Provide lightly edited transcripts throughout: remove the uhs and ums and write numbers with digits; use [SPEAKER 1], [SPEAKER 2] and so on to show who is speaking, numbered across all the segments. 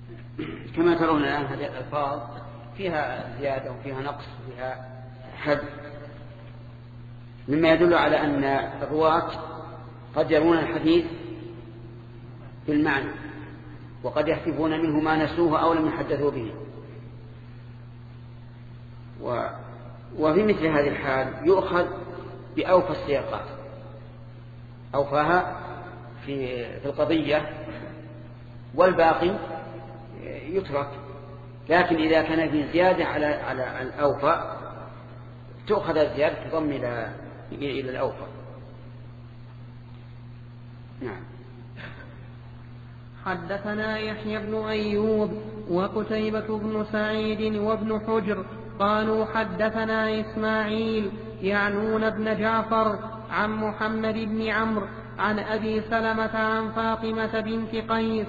[SPEAKER 1] كما ترون الآن هذه الألفاظ فيها زيادة وفيها نقص وفيها حد، مما يدل على أن الرواة قد يرون الحديث بالمعنى وقد يحذفون منه ما نسوه أو لم يحدثوا به. وفي مثل هذه الحال يؤخذ بأوفى السياقات، أوفاها في القضية، والباقي يترك. لكن إذا كان في زيادة على الأوفى تؤخذ الزيادة تضم إلى الأوفى. نعم.
[SPEAKER 2] حدثنا يحيى بن أيوب وقتيبة بن سعيد وابن حجر قالوا حدثنا إسماعيل يعنون بن جعفر عن محمد بن عمرو عن أبي سلمة عن فاطمة بنت قيس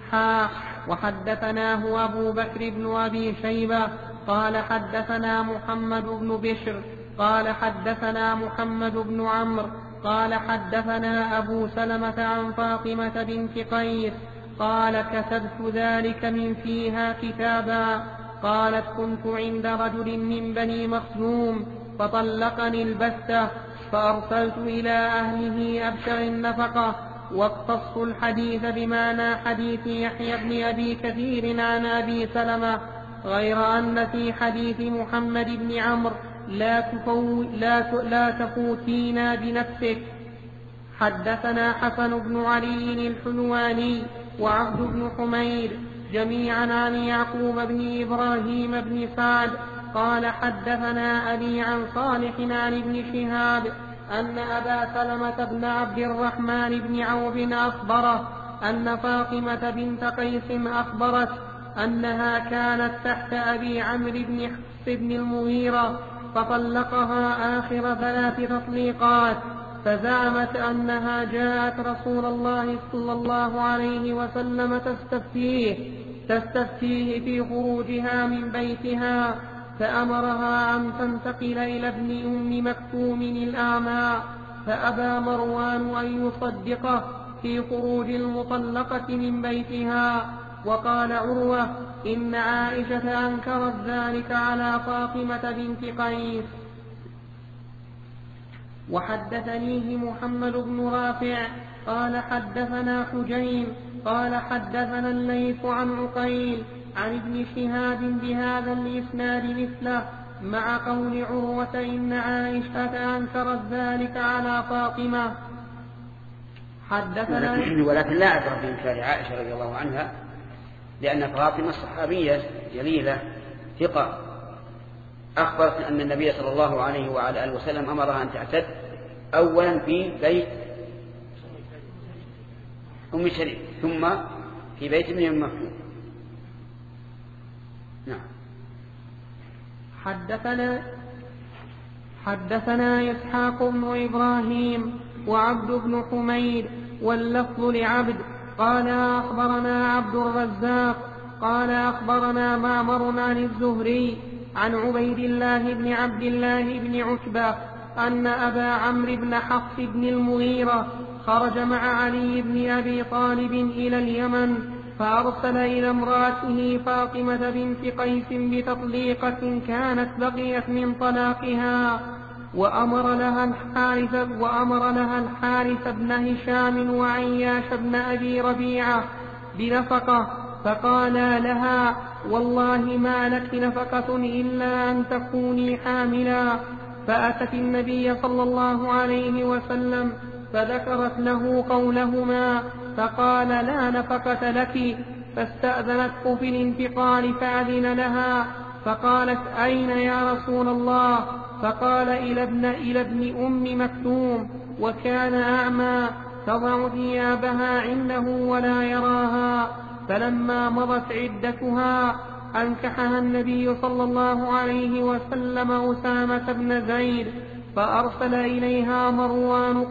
[SPEAKER 2] وحدثناه أبو بكر بن أبي شيبة قال حدثنا محمد بن بشر قال حدثنا محمد بن عمرو قال حدثنا أبو سلمة عن فاطمة بنت قيس قال كتبت ذلك من فيها كتابا. قالت كنت عند رجل من بني مخزوم فطلقني البتة فأرسلت إلى أهله أبشر النفقة واقتص الحديث بمعنى حديث يحيى بن أبي كثير عن أبي سلمة، غير أن في حديث محمد بن عمرو لا تفوتينا بنفسك. حدثنا حسن بن علي الحلواني وعبد بن حميد جميعا عن يعقوب بن إبراهيم بن سعد قال حدثنا أبي عن صالح عن ابن شهاب أن أبا سلمة بن عبد الرحمن بن عوف أخبره أن فاطمة بنت قيس أخبرت أنها كانت تحت أبي عمرو بن حفص بن المغيرة فطلقها آخر 3 تطليقات، فزعمت أنها جاءت رسول الله صلى الله عليه وسلم تستفتيه في خروجها من بيتها، فأمرها أن تنتقل إلى ابن أم مكتوم الأعمى، فأبى مروان أن يصدقه في خروج المطلقة من بيتها. وقال عروة إن عائشة أنكرت ذلك على فاطمة بنت قيس. وحدثنيه محمد بن رافع قال حدثنا حجين قال حدثنا الليث عن عقيل عن ابن شهاب بهذا الإسناد مثله مع قول عروة إن عائشة أنكرت ذلك على فاطمة. حدثنا
[SPEAKER 1] ولكن لا أعذر بإنكار عائشة رضي الله عنها، لأن فاطمة صحابية جليلة ثقة أخبرت أن النبي صلى الله عليه وعلى آله وسلم أمرها أن تعتد أولا في بيت أم شريك ثم في بيت ابن أم مكتوم. نعم.
[SPEAKER 2] حدثنا إسحاق بن إبراهيم وعبد بن حميد واللفظ لعبد قال أخبرنا عبد الرزاق قال أخبرنا معمر عن الزهري عن عبيد الله بن عبد الله بن عتبة أن أبا عمرو بن حفص بن المغيرة خرج مع علي بن أبي طالب إلى اليمن، فأرسل إلى امرأته فاطمة بنت قيس بتطليقة كانت بقيت من طلاقها، وأمر لها الحارث بن هشام وعياش بن أبي ربيعة بنفقة، فقالا لها والله ما لك نفقة إلا أن تكوني حاملا. فأتت النبي صلى الله عليه وسلم فذكرت له قولهما، فقال لا نفقة لك، فاستأذنته في الانتقال فأذن لها، فقالت أين يا رسول الله؟ فقال إلى ابن أم مكتوم، وكان أعمى، تضع ثيابها عنده ولا يراها. فلما مضت عدتها أنكحها النبي صلى الله عليه وسلم أسامة بن زيد، فأرسل إليها مروان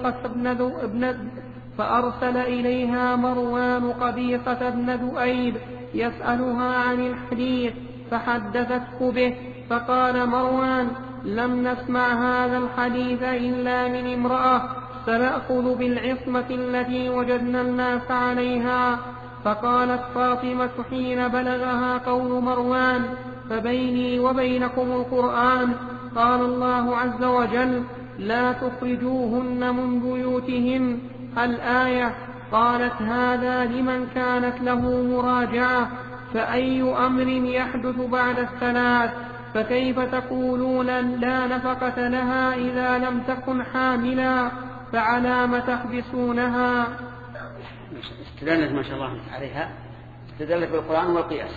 [SPEAKER 2] قبيصة بن ذؤيب يسألها عن الحديث، فحدثته به، فقال مروان لم نسمع هذا الحديث إلا من امرأة سنأخذ بالعصمة التي وجدنا الناس عليها. فقالت فاطمة حين بلغها قول مروان: فبيني وبينكم القرآن. قال الله عز وجل: لا تخرجوهن من بيوتهن الآية. قالت: هذا لمن كانت له مراجعة، فأي أمر يحدث بعد الثلاث؟ فكيف تقولون لا نفقة لها إذا لم تكن حاملا؟ فعلام تحبسونها؟
[SPEAKER 1] استدلت ما شاء الله عليها، استدلت بالقرآن والقياس.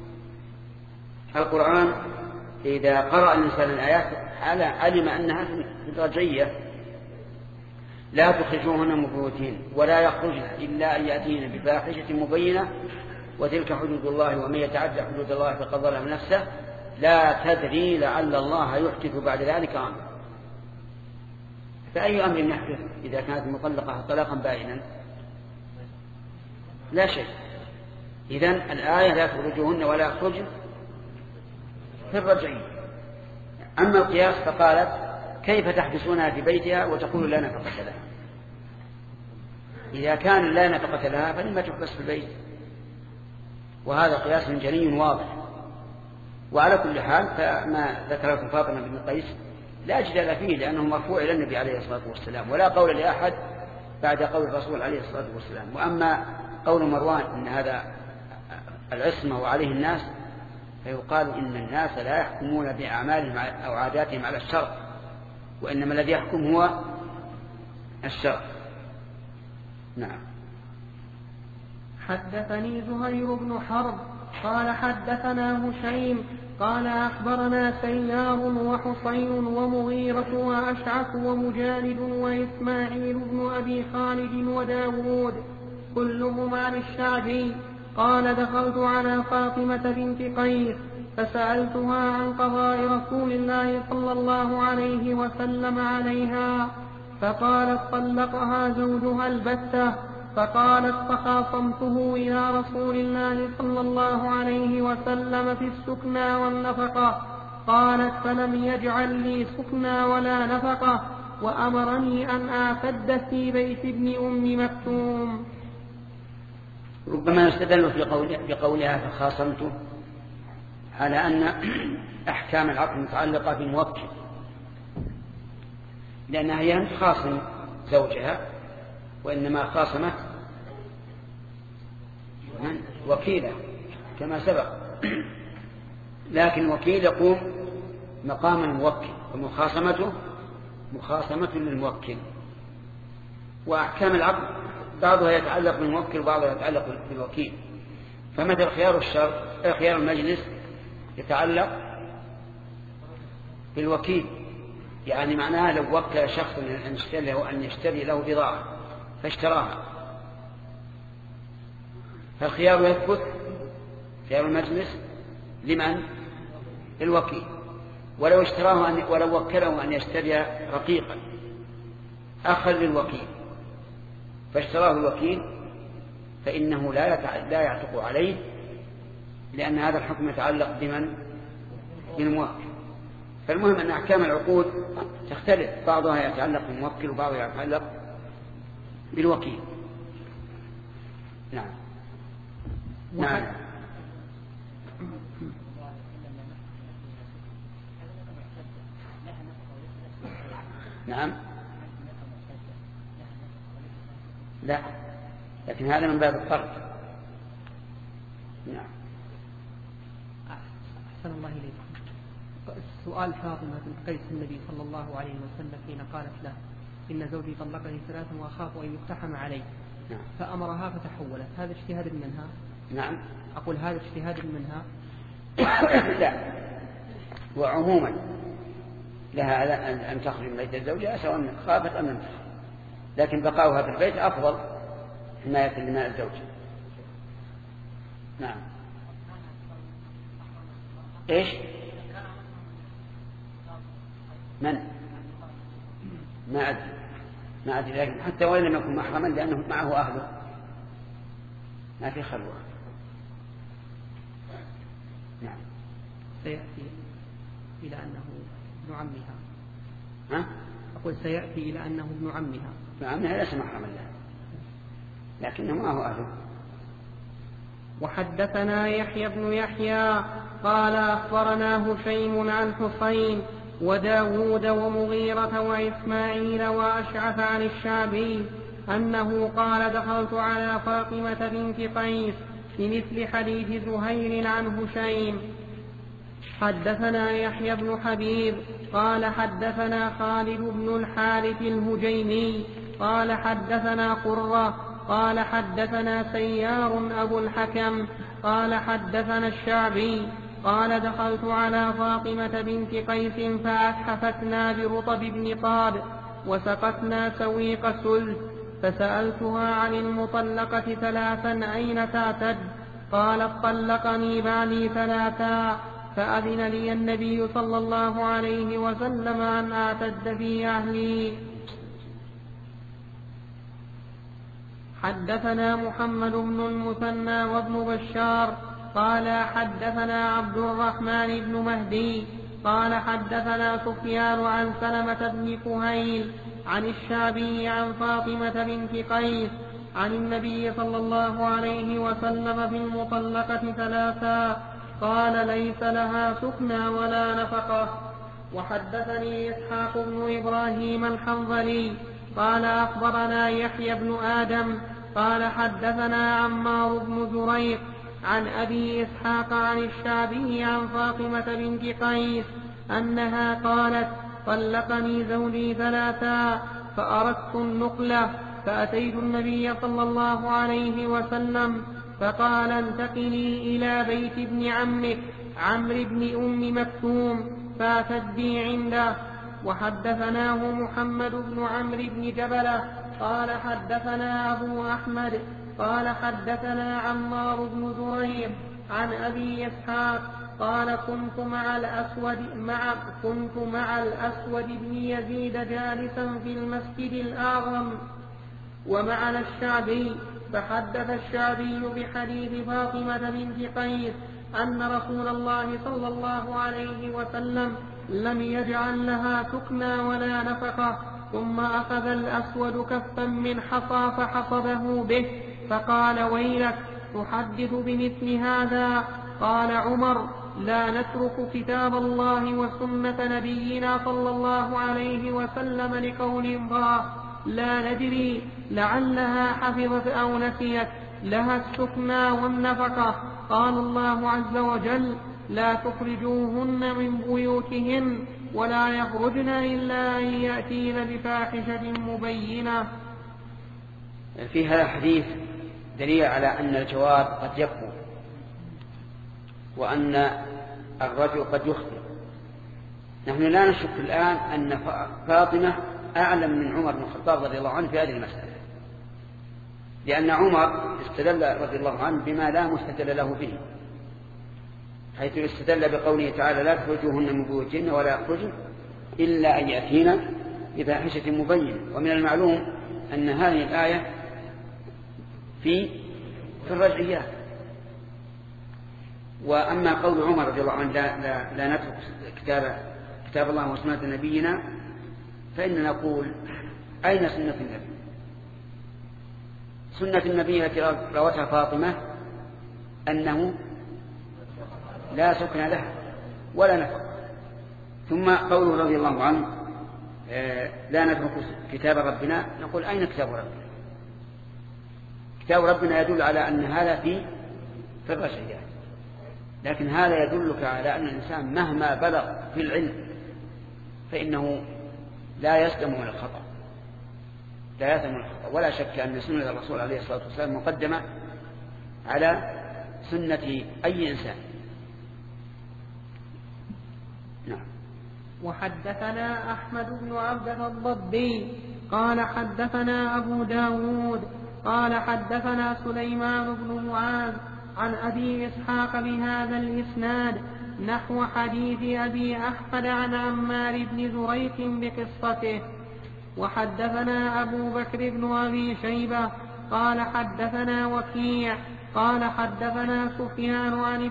[SPEAKER 1] القرآن إذا قرأ الإنسان الآيات علم أنها في الرجعية: لا تخرجوهن من بيوتهن ولا يخرجن إلا أن يأتين بفاحشة مبينة وتلك حدود الله ومن يتعدى حدود الله فقد ظلم نفسه لا تدري لعل الله يحدث بعد ذلك أمرا. فأي أمر يحدث إذا كانت مطلقة طلاقا بائنا؟ لا شيء. إذن الآية لا تخرجوهن ولا يخرجن في الرجعية. أما القياس فقالت: كيف تحبسونها في بيتها وتقول لا نفقة لها؟ إذا كان لا نفقة لها فلما تحبس في البيت؟ وهذا قياس جلي واضح. وعلى كل حال فما ذكره فاطمة بن قيس لا جدال فيه، لأنه مرفوع إلى النبي عليه الصلاة والسلام، ولا قول لأحد بعد قول الرسول عليه الصلاة والسلام. وأما قول مروان إن هذا العصمة وعليه الناس، فيقال إن الناس لا يحكمون بأعمالهم أو عاداتهم على الشرع، وإنما الذي يحكم هو الشرع. نعم.
[SPEAKER 2] حدثني زهير بن حرب قال حدثنا هشيم قال أخبرنا سيار وحصين ومغيرة وأشعث ومجالد وإسماعيل بن أبي خالد وداود كلهم عن الشعبي قال: دخلت على فاطمة بنت قيس فسألتها عن قضاء رسول الله صلى الله عليه وسلم عليها، فقالت: طلقها زوجها البتة. فقالت: فخاصمته إلى رسول الله صلى الله عليه وسلم في السكنى والنفقة. قالت: فلم يجعل لي سكنى ولا نفقة، وأمرني أن أعتد في بيت ابن أم مكتوم.
[SPEAKER 1] ربما يستدل في قولها فخاصمته على أن أحكام العقد متعلقة بالموكل، لأنها هي خاصم زوجها، وإنما خاصمت وكيلة كما سبق. لكن الوكيل يقوم مقام الموكل، ومخاصمته مخاصمة للموكل. وأحكام العقد بعضها يتعلق بالموكل وبعضها يتعلق بالوكيل. فمثل خيار المجلس يتعلق بالوكيل، يعني معناها لو وكل شخص أن يشتري له بضاعة فاشتراها، فالخيار يثبت خيار المجلس لمن؟ للوكيل. ولو اشتراه ولو وكله أن يشتري رقيقا أخذ للوكيل فاشتراه الوكيل فإنه لا يعتق عليه، لأن هذا الحكم يتعلق بمن؟ بالموكل. فالمهم أن أحكام العقود تختلف، بعضها يتعلق بالموكل وبعضها يتعلق بالوكيل. نعم. نعم. نعم. لا، لكن هذا من باب الفرق. نعم.
[SPEAKER 2] أحسن الله إليكم. سؤال فاطمة بنت قيس النبي صلى الله عليه وسلم حين قالت له: إن زوجي طلقني ثلاثا وأخاف أن يقتحم علي.
[SPEAKER 1] نعم.
[SPEAKER 2] فأمرها فتحولت، هذا اجتهاد منها؟
[SPEAKER 1] نعم.
[SPEAKER 2] أقول هذا اجتهاد منها؟
[SPEAKER 1] لا، وعموما لها أن تخرج من بيت زوجها سواء خافت أم لم تخف، لكن بقاؤها في البيت أفضل حماية لماء الزوج. نعم. إيش؟ من؟ ما أدري، لكن حتى وإن لم يكن محرما لأنه معه أهله ما في خلوة. نعم.
[SPEAKER 2] سيأتي إلى أنه ابن عمها.
[SPEAKER 1] ها؟
[SPEAKER 2] أقول سيأتي إلى أنه ابن عمها.
[SPEAKER 1] ابن عمها ليس محرما لها، لكنه معه أهله.
[SPEAKER 2] وحدثنا يحيى بن يحيى قال أخبرنا هشيم عن حسين وداود ومغيرة وإسماعيل وأشعث عن الشعبي أنه قال دخلت على فاطمة بنت قيس بمثل حديث زهير عن هشيم. حدثنا يحيى بن حبيب قال حدثنا خالد بن الحارث الهجيمي قال حدثنا قرة قال حدثنا سيار أبو الحكم قال حدثنا الشعبي قال دخلت على فاطمة بنت قيس فأتحفتنا برطب بن طاب وسقتنا سويق سلف فسألتها عن المطلقة ثلاثا أين تعتد؟ قالت طلقني بعلي ثلاثا فأذن لي النبي صلى الله عليه وسلم أن أعتد في أهلي. حدثنا محمد بن المثنى وابن بشار قال حدثنا عبد الرحمن بن مهدي قال حدثنا سفيان عن سلمة بن كهيل عن الشعبي عن فاطمة بنت قيس عن النبي صلى الله عليه وسلم في المطلقة ثلاثا قال ليس لها سكنى ولا نفقة. وحدثني إسحاق بن إبراهيم الحنظلي قال أخبرنا يحيى بن آدم قال حدثنا عمار بن زريق عن أبي إسحاق عن الشعبي عن فاطمة بنت قيس أنها قالت طلقني زوجي ثلاثا فأردت النقلة فأتيت النبي صلى الله عليه وسلم فقال انتقلي إلى بيت ابن عمك عمرو بن أم مكتوم فأتت بي عنده. وحدثناه محمد بن عمرو بن جبلة قال حدثنا أبو أحمد قال حدثنا عمار بن زريق عن أبي إسحاق قال كنت مع الأسود بن يزيد جالسا في المسجد الأعظم ومعنا الشعبي فحدث الشعبي بحديث فاطمة بنت قيس أن رسول الله صلى الله عليه وسلم لم يجعل لها سكنى ولا نفقة. ثم أخذ الأسود كفا من حصى فحصبه به فقال ويلك تحدث بمثل هذا؟ قال عمر لا نترك كتاب الله وسنة نبينا صلى الله عليه وسلم لقول امرأة لا ندري لعلها حفظت أو نسيت لها السكنى والنفقة. قال الله عز وجل لا تخرجوهن من بيوتهن ولا يخرجن إلا أن يأتين بفاحشة مبينة.
[SPEAKER 1] في هذا الحديث دليل على أن الجواب قد يكفر وأن الرجل قد يخطئ. نحن لا نشك الآن أن فاطمة أعلم من عمر بن الخطاب رضي الله عنه في هذه المسألة، لأن عمر استدل رضي الله عنه بما لا مستدل له به، حيث استدل بقوله تعالى لا تخرجوهن من بيوتهن ولا يخرجن إلا أن يأتين بفاحشة مبينة. ومن المعلوم أن هذه الآية في الرجعيات. وأما قول عمر رضي الله عنه لا نترك كتاب الله وسنة نبينا، فإننا نقول أين سنة النبي؟ سنة النبي التي روتها فاطمة أنه لا سكن لها ولا نفق. ثم قوله رضي الله عنه لا نترك كتاب ربنا، نقول أين كتاب ربنا؟ كتاب ربنا يدل على أن هذا في الرجعيات، لكن هذا يدلك على أن الإنسان مهما بلغ في العلم فإنه لا يسلم من الخطأ، ولا شك أن سنة الرسول عليه الصلاة والسلام مقدمة على سنة أي إنسان. نعم.
[SPEAKER 2] وحدثنا أحمد بن عبد الضبي قال حدثنا أبو داود قال حدثنا سليمان بن معاذ عن أبي إسحاق بهذا الإسناد نحو حديث أبي أحمد عن عمار بن زريق بقصته. وحدثنا أبو بكر بن أبي شيبة قال حدثنا وكيع قال حدثنا سفيان عن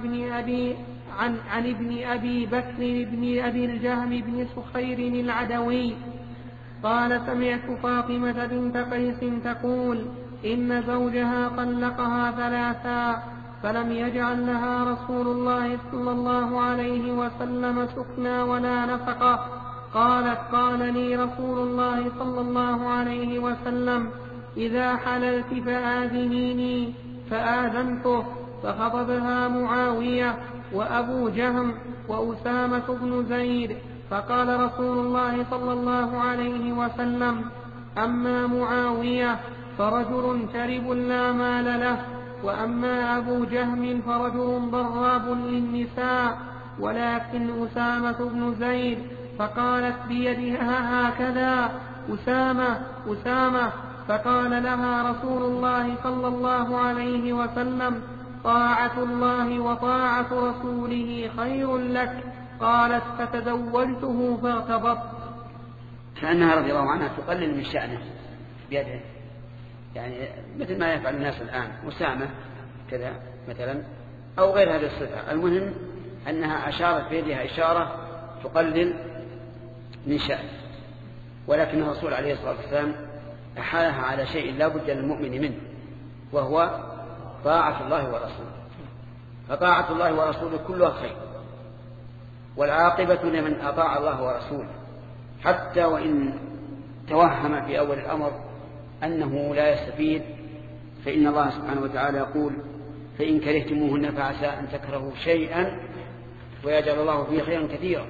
[SPEAKER 2] ابن أبي بكر بن أبي الجهم بن سخير العدوي قال سمعت فاطمة بنت قيس تقول إن زوجها طلقها ثلاثا فلم يجعل لها رسول الله صلى الله عليه وسلم سكنا ولا نفقة. قالت: قال لي رسول الله صلى الله عليه وسلم: إذا حللت فآذنيني، فآذنته. فخطبها معاوية وأبو جهم وأسامة بن زيد، فقال رسول الله صلى الله عليه وسلم: أما معاوية فرجل شرب لا مال له، وأما أبو جهم فرجل ضراب للنساء، ولكن أسامة بن زيد. فقالت بيدها هكذا: أسامة أسامة. فقال لها رسول الله صلى الله عليه وسلم: طاعة الله وطاعة رسوله خير لك. قالت: فتزوجته فارتبطت.
[SPEAKER 1] كأنها رضي الله عنها تقلل من شأنه بيده، يعني مثل ما يفعل الناس الآن، أسامة كذا مثلا أو غير هذه الصفة. المهم أنها أشارت بيدها إشارة تقلل من شأنه، ولكن الرسول عليه الصلاة والسلام أحالها على شيء لا بد للمؤمن منه، وهو طاعة الله ورسوله. فطاعة الله ورسوله كلها خير، والعاقبة لمن أطاع الله ورسوله، حتى وإن توهم في أول الأمر أنه لا يستفيد، فإن الله سبحانه وتعالى يقول: فإن كرهتموهن فعسى أن تكرهوا شيئا ويجعل الله فيه خيرا كثيرا.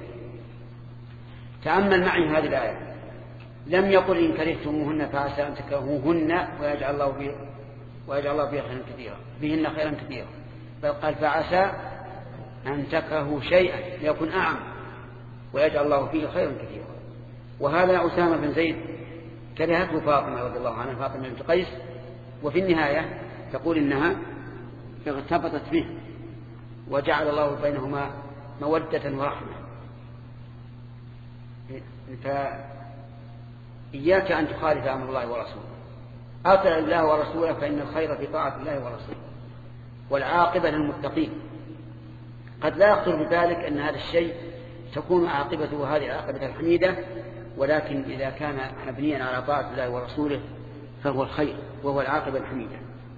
[SPEAKER 1] تأمل معي هذه الآية، لم يقل إن كرهتموهن فعسى أن تكرهوهن ويجعل الله فيه خيرا كثيرا، بهن خيرا كثيرا، بل قال: فعسى أن تكرهوا شيئا، ليكن أعم، ويجعل الله فيه خيرا كثيرا. وهذا أسامة بن زيد كرهته فاطمة رضي الله عنها، فاطمة بنت قيس، وفي النهاية تقول إنها ارتبطت به وجعل الله بينهما مودة ورحمة. فإياك أن تخالف أمر الله ورسوله، أطع الله ورسوله، فإن الخير في طاعة الله ورسوله، والعاقبة للمتقين. قد لا يخطر بذلك أن هذا الشيء تكون عاقبته هذه العاقبة الحميدة، ولكن إذا كان مبنيا على طاعة الله ورسوله فهو الخير وهو العاقبة الحميدة.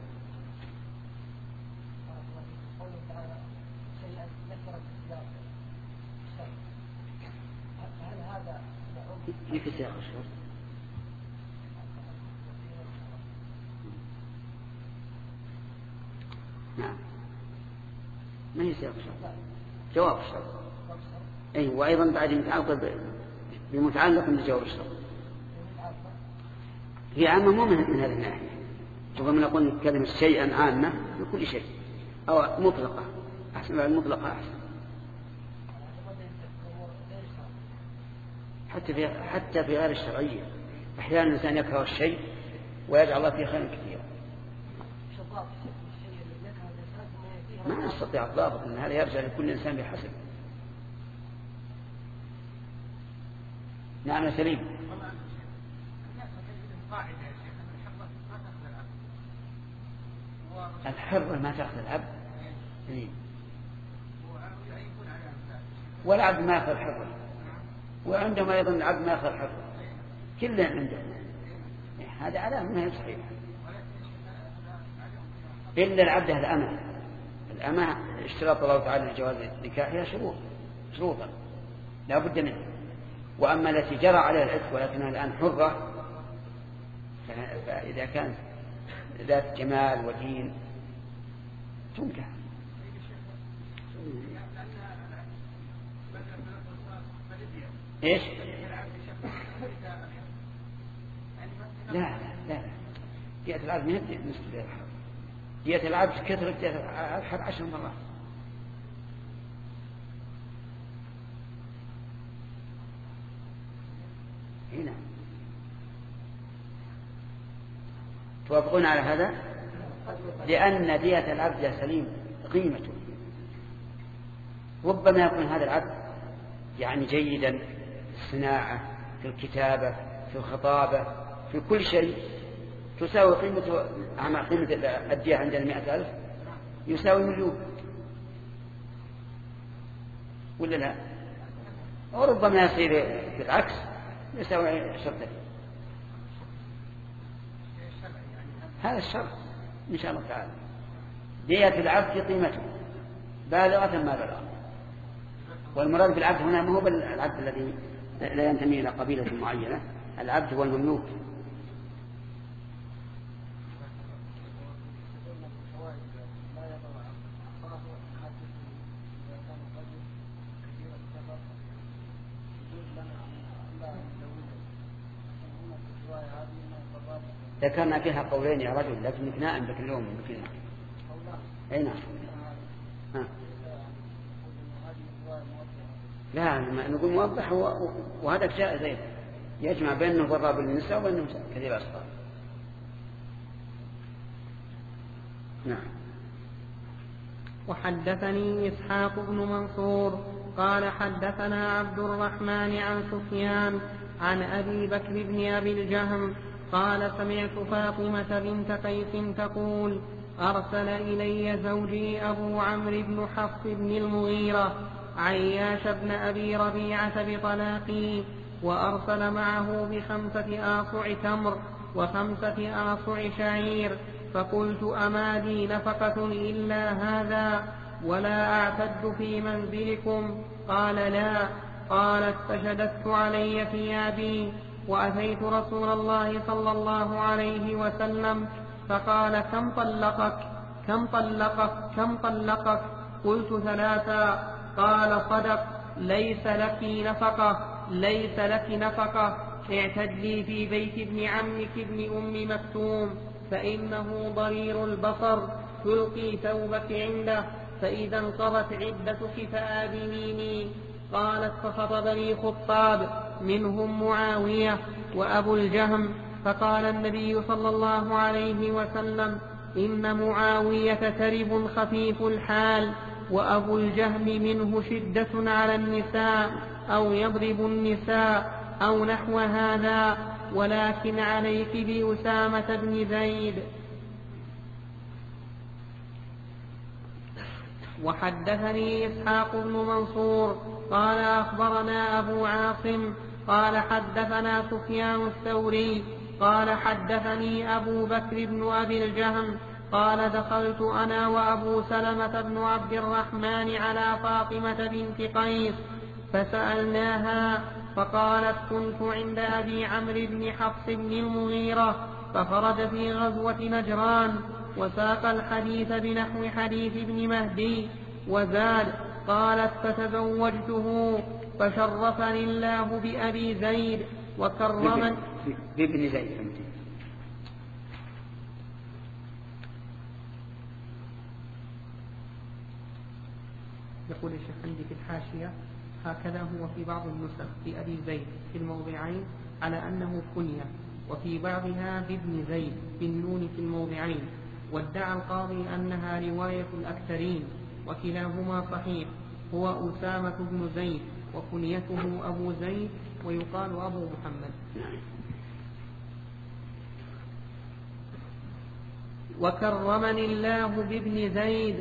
[SPEAKER 1] في سياق الشرط نعم، ما هي سياق الشرط، جواب الشرط. أي وأيضا بعد متعلق بمتعلق بجواب الشرط، هي عامة مو من هذه الناحية. ربما نقول كلمة شيئا عامة لكل شيء، أو مطلقة أحسن، المطلقة أحسن. حتى في غير الشرعية أحيانا الإنسان يكره الشيء ويجعل الله فيه خيرا كثيرا. ما نستطيع الضابط أن هذا يرجع لكل إنسان بحسب. نعم يا سليم. الحرة ما تأخذ العبد، والعبد ما يأخذ الحرة، وعندهم أيضا العبد ما يأخذ الحرة، كله عندهم. هذا علامة ما هي صحيحة، إلا العبد الأمة. الأمة اشتراط الله تعالى لجواز نكاحها شروطا لا بد منها. وأما التي جرى عليها العتق ولكنها الآن حرة، فإذا كانت ذات جمال ودين تنكح. إيش؟ لا دية العبد من نسبة دية الحر. دية العبد كثرة دية الحر 10 مرات. هنا توافقون على هذا؟ لأن دية العبد يا سليم قيمته، ربما يكون هذا العبد يعني جيدا في الصناعة، في الكتابة، في الخطابة، في كل شيء، تساوي قيمة الدية عندنا 100,000 يساوي 1,000,000 ولا لا؟ وربما يصير بالعكس يساوي 10,000. هذا الشرط إن شاء الله تعالى. دية العبد قيمته بالغة ما بلغ. والمراد بالعبد هنا ما هو بالعبد الذي لا ينتمي إلى قبيلة معينة، العبد هو المملوك. ذكرنا فيها قولين يا رجل، لكن اثناء عندك اليوم يمكن. أي نعم. لا نقول موضح، وهذا جائز أيضا، يجمع بينه ضراب النساء وبين كثير الأصغار. نعم.
[SPEAKER 2] وحدثني إسحاق بن منصور قال حدثنا عبد الرحمن عن سفيان عن أبي بكر بن أبي الجهم قال سمعت فاطمة بنت قيس تقول أرسل إلي زوجي أبو عمرو بن حفص بن المغيرة عياش بن أبي ربيعة بطلاقي، وأرسل معه ب5 آصع تمر و5 آصع شعير، فقلت أما لي نفقة إلا هذا ولا أعتد في منزلكم؟ قال لا. قالت فشددت علي ثيابي وأتيت رسول الله صلى الله عليه وسلم فقال كم طلقك؟ قلت 3. قال صدق، ليس لك نفقة، اعتدلي في بيت ابن عمك ابن أم مكتوم فإنه ضرير البصر، تلقي ثوبك عنده، فإذا انقضت عدتك فآذنيني. قالت فخطبني خطاب منهم معاوية وأبو الجهم، فقال النبي صلى الله عليه وسلم إن معاوية ترب خفيف الحال، وأبو الجهم منه شدة على النساء أو يضرب النساء أو نحو هذا، ولكن عليك بأسامة بن زيد. وحدثني إسحاق بن منصور قال أخبرنا أبو عاصم قال حدثنا سفيان الثوري قال حدثني أبو بكر بن أبي الجهم قال دخلت أنا وأبو سلمة بن عبد الرحمن على فاطمة بنت قيس فسألناها، فقالت كنت عند أبي عمرو بن حفص بن المغيرة فخرج في غزوة نجران، وساق الحديث بنحو حديث ابن مهدي وزاد. قالت فتزوجته فشرفني الله بأبي زيد وكرمني
[SPEAKER 1] بابن زيد.
[SPEAKER 2] يقول الشيخ عندي في الحاشية هكذا هو في بعض النسخ في أبي زيد في الموضعين على أنه كنية، وفي بعضها بابن زيد بالنون في الموضعين، وادعى القاضي أنها رواية الأكثرين، وكلاهما صحيح. هو أسامة بن زيد وكنيته أبو زيد ويقال أبو محمد. وكرمني الله بابن زيد.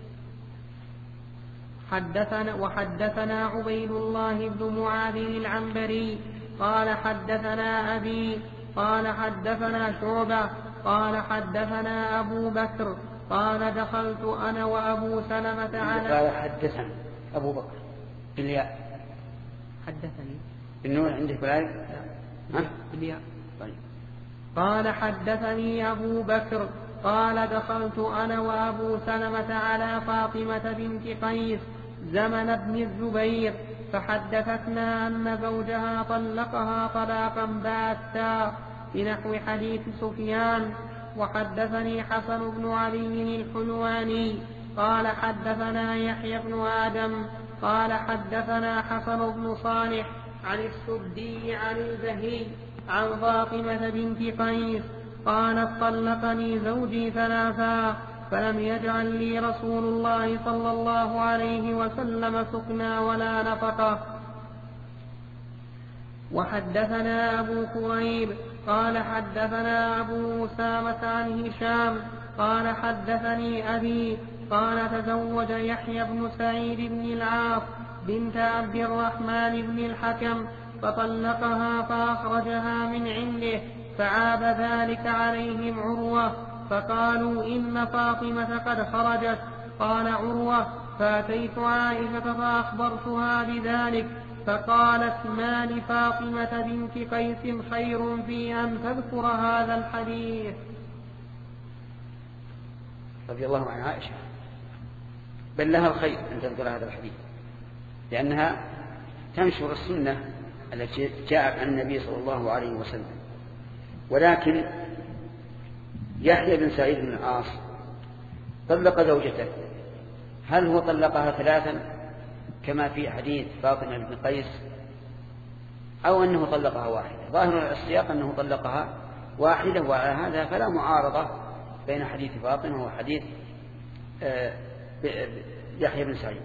[SPEAKER 2] وحدثنا عبيد الله بن معاذ العنبري قال حدثنا أبي قال حدثنا شعبة قال حدثنا أبو بكر قال دخلت أنا وأبو سلمة على
[SPEAKER 1] قال حدثنا أبو بكر بالياء.
[SPEAKER 2] حدثني
[SPEAKER 1] النور عندك
[SPEAKER 2] بالياء. طيب. قال حدثني أبو بكر قال دخلت أنا وأبو سلمة على فاطمة بنت قيس زمن ابن الزبير فحدثتنا أن زوجها طلقها طلاقا باتا بنحو حديث سفيان. وحدثني حسن بن علي الحلواني قال حدثنا يحيى بن آدم قال حدثنا حسن بن صالح عن السدي عن الزهري عن فاطمة بنت قيس قالت طلقني زوجي 3 فلم يجعل لي رسول الله صلى الله عليه وسلم سكنا ولا نفقة. وحدثنا أبو كريب قال حدثنا أبو أسامة عن هشام قال حدثني أبي قال تزوج يحيى بن سعيد بن العاص بنت عبد الرحمن بن الحكم فطلقها فأخرجها من عنده، فعاب ذلك عليهم عروة فقالوا إن فاطمة قد خرجت. قال عروة: فأتيت عائشة فأخبرتها بذلك فقالت: ما لفاطمة بنت قيس خير في أن تذكر هذا الحديث.
[SPEAKER 1] رضي الله عن عائشة، بل لها الخير أن تذكر هذا الحديث، لأنها تنشر السنة التي جاءت عن النبي صلى الله عليه وسلم. ولكن يحيى بن سعيد بن العاص طلق زوجته، هل هو طلقها 3 كما في حديث فاطمة بن قيس، أو أنه طلقها 1؟ ظاهر السياق أنه طلقها 1، وعلى هذا فلا معارضة بين حديث فاطمة وحديث يحيى بن سعيد.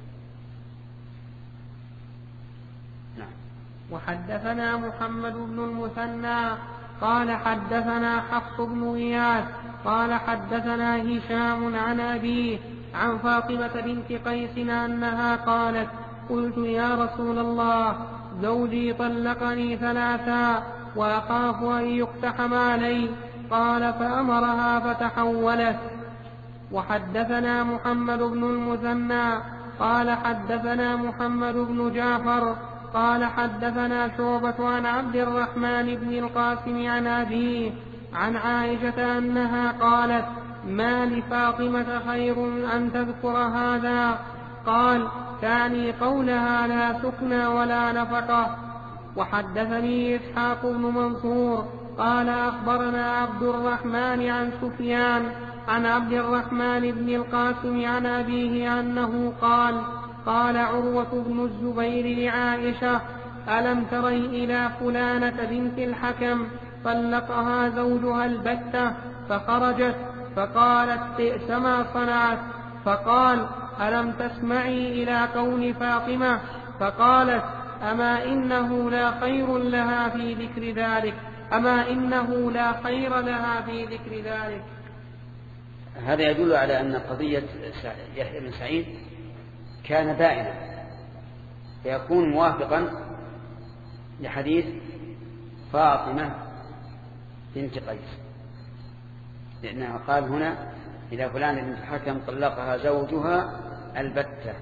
[SPEAKER 1] نعم.
[SPEAKER 2] وحدثنا محمد بن المثنى قال حدثنا حفص بن غياث قال حدثنا هشام عن أبيه عن فاطمة بنت قيس أنها قالت: قلت يا رسول الله، زوجي طلقني 3 وأخاف أن يقتحم علي. قال: فأمرها فتحولت. وحدثنا محمد بن المثنى قال حدثنا محمد بن جعفر قال حدثنا شعبة عن عبد الرحمن بن القاسم عن أبيه عن عائشة أنها قالت: ما لفاطمة خير أن تذكر هذا. قال: تعني قولها لا سكنى ولا نفقة. وحدثني إسحاق بن منصور قال أخبرنا عبد الرحمن عن سفيان عن عبد الرحمن بن القاسم عن أبيه أنه قال: قال عروة بن الزبير لعائشة: ألم تري إلى فلانة بنت الحكم طلقها زوجها البتة فخرجت، فقالت: بئس ما صنعت. فقال: ألم تسمعي إلى قول فاطمة؟ فقالت: أما إنه لا خير لها في ذكر ذلك، أما إنه لا خير لها في ذكر ذلك.
[SPEAKER 1] هذا يدل على أن قضية يحيى بن سعيد كان بائنا، فيكون موافقا لحديث فاطمة بنت قيس، لأنها قال هنا: إذا فلان بنت الحكم طلقها زوجها البتة.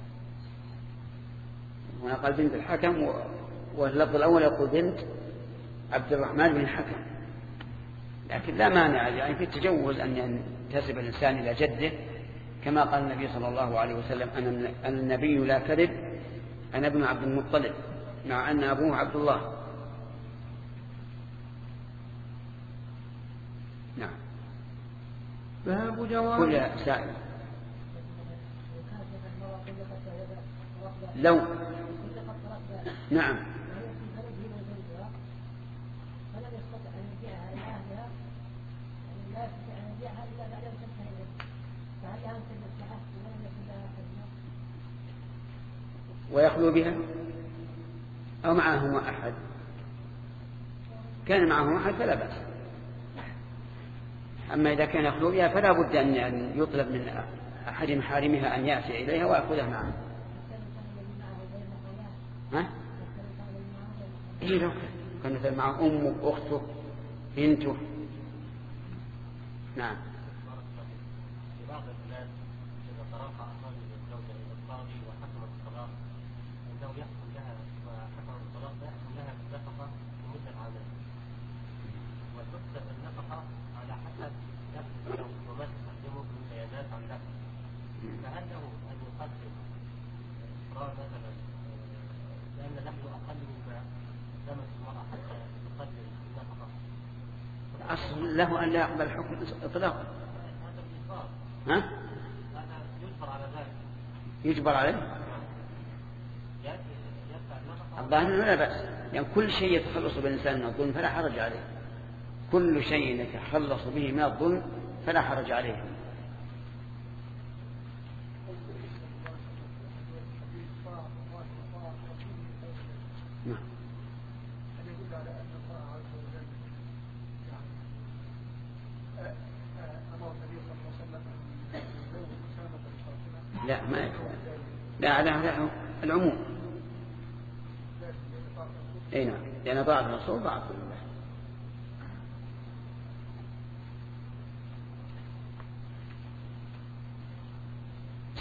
[SPEAKER 1] هنا قال بنت الحكم، واللفظ الأول يقول بنت عبد الرحمن بن الحكم. لكن لا مانع، يعني في التجوز أن ينتسب الإنسان إلى جده، كما قال النبي صلى الله عليه وسلم: أن النبي لا كذب، أنا ابن عبد المطلب، مع أن أبوه عبد الله. نعم.
[SPEAKER 2] باب جواز.
[SPEAKER 1] قل يا سائل، لو نعم ويخلو بها أو معهما أحد، كان معهما أحد فلا بأس. أما إذا كان يخلو بها فلا بد أن يطلب من أحد محارمها أن يأتي إليها ويأخذها معه. إيه، لو كان مثل معه أمه، أخته، بنته. نعم. أصل له أن لا يقبل الحكم إطلاقا. يجبر عليه الظاهر لا بأس، يعني كل شيء يتخلص بالإنسان من الظلم فلا حرج عليه، كل شيء يتخلص به من الظلم فلا حرج عليه. لا ما يكون، لا على العموم. اي نعم، لأن ضاعف الرسول ضاعف الله.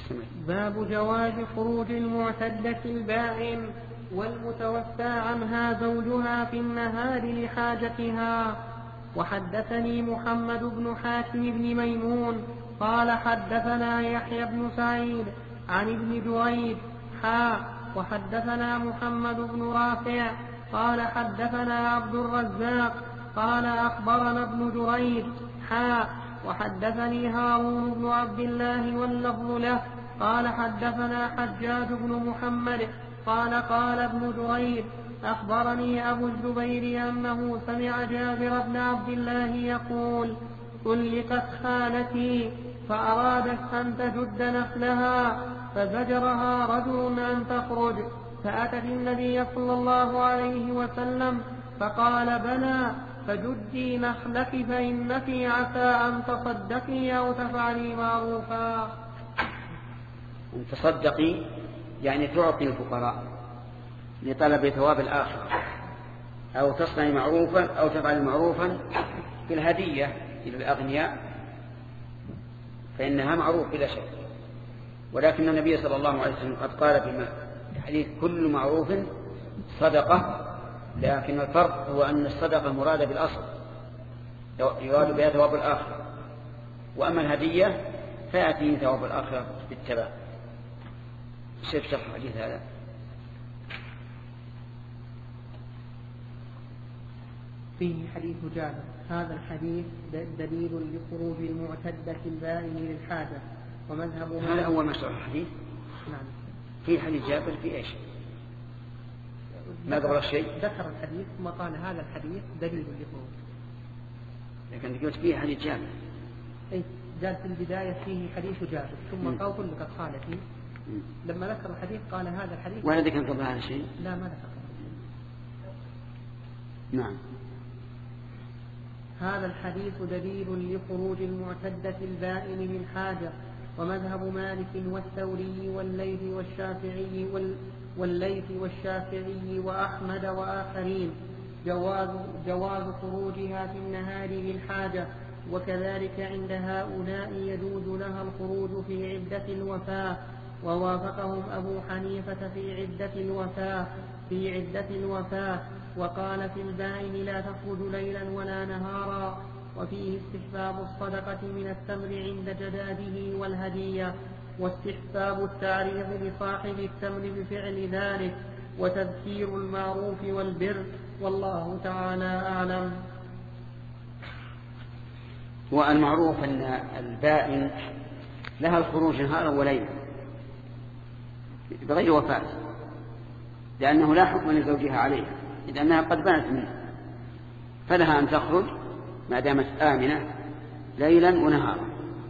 [SPEAKER 2] باب جواز خروج المعتدة البائن والمتوفى عنها زوجها في النهار لحاجتها. وحدثني محمد بن حاتم بن ميمون قال حدثنا يحيى بن سعيد عن ابن جريج وحدثنا محمد بن رافع قال حدثنا عبد الرزاق قال أخبرنا ابن جريج وحدثني هارون بن عبد الله واللفظ له قال حدثنا حجاج بن محمد قال ابن جريج أخبرني أبو الزبير أنه سمع جابر بن عبد الله يقول طلقت خالتي فأرادت أن تجد نخلها فزجرها رجل أن تخرج فأتت النبي صلى الله عليه وسلم فقال بلى فجدي نخلك فإنك عسى أن تصدقي أو تفعلي معروفا.
[SPEAKER 1] أن تصدقي يعني تعطي الفقراء لطلب ثواب الآخرة، أو تصنعي معروفا أو تفعلي معروفا في الهدية إلى الأغنياء فإنها معروف بلا شك. ولكن النبي صلى الله عليه وسلم قد قال في الحديث كل معروف صدقة، لكن الفرق هو أن الصدقة مرادة بالأصل يراد بها ثواب الآخرة، وأما الهدية فيأتي ثواب الآخرة بالتبع. كيف شرح الحديث هذا؟
[SPEAKER 2] فيه حديث جابر. هذا الحديث دليل لخروج المعتدة البائن للحاجة ومذهب
[SPEAKER 1] هذا أول ما شرح الحديث.
[SPEAKER 2] نعم.
[SPEAKER 1] في حديث جابر في إيش؟ ما قبل الشيء
[SPEAKER 2] ذكر الحديث ثم قال هذا الحديث دليل لخروج.
[SPEAKER 1] لكن قلت فيه حديث جابر.
[SPEAKER 2] أي جاء في البداية فيه حديث جابر ثم قال طلقت خالتي. لما ذكر الحديث قال هذا الحديث.
[SPEAKER 1] ولا ذكر قبل هذا الشيء؟
[SPEAKER 2] لا ما ذكر.
[SPEAKER 1] نعم.
[SPEAKER 2] هذا الحديث دليل لخروج المعتدة البائن من حاجة ومذهب مالك والثوري والليث والشافعي وأحمد وآخرين جواز خروجها في النهار للحاجة، وكذلك عند هؤلاء يجوز لها الخروج في عدة الوفاة، ووافقهم أبو حنيفة في عدة الوفاة وقال في البائن لا تخرج ليلا ولا نهارا. وفيه استحباب الصدقة من التمر عند جداده والهدية، واستحباب التعريض لصاحب التمر بفعل ذلك، وتذكير المعروف والبر، والله تعالى أعلم.
[SPEAKER 1] والمعروف أن البائن لها الخروج نهارا وليلا بغير وفاة، لأنه لا حكم لزوجها عليها إذ أنها قد بانت منه، فلها أن تخرج ما دامت آمنة ليلا ونهارا،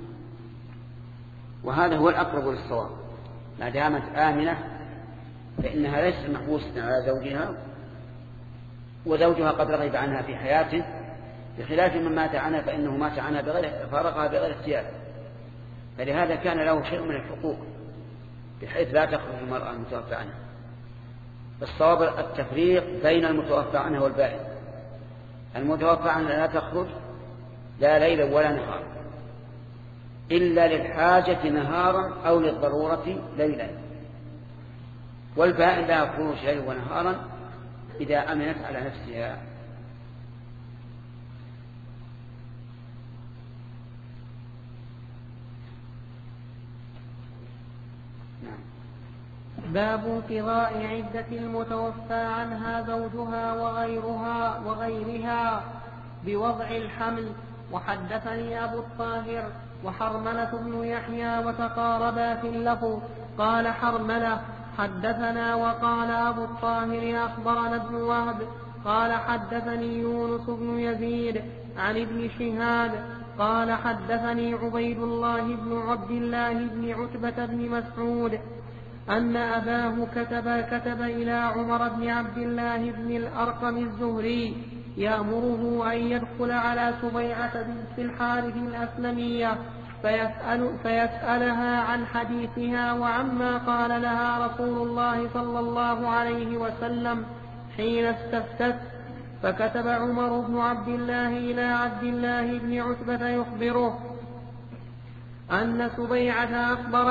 [SPEAKER 1] وهذا هو الأقرب للصواب. ما دامت آمنة فإنها ليست محبوسة على زوجها، وزوجها قد رغب عنها في حياته، بخلاف من مات عنها فإنه مات عنها فارقها بغير اختيار، فلهذا كان له شيء من الحقوق بحيث لا تخرج المرأة المتوفى عنها. الصواب التفريق بين المتوفى عنها والبائن. المتوفى عنها لا تخرج لا ليلا ولا نهارا إلا للحاجة نهارا أو للضرورة ليلا، والبائن لا يخرج ليلا ونهارا إذا أمنت على نفسها.
[SPEAKER 2] باب انقضاء عدة المتوفى عنها زوجها وغيرها بوضع الحمل. وحدثني أبو الطاهر وحرملة بن يحيى وتقاربا في اللفظ. قال حرملة حدثنا، وقال أبو الطاهر أخبرنا ابن وهب قال حدثني يونس بن يزيد عن ابن شهاب قال حدثني عبيد الله بن عبد الله بن عتبة بن مسعود أن أباه كتب إلى عمر بن عبد الله بن الأرقم الزهري يأمره أن يدخل على سبيعة بنت الحارث الأسلمية فيسألها عن حديثها وعما قال لها رسول الله صلى الله عليه وسلم حين استفتت. فكتب عمر بن عبد الله إلى عبد الله بن عتبة يخبره أن سبيعة أخبرت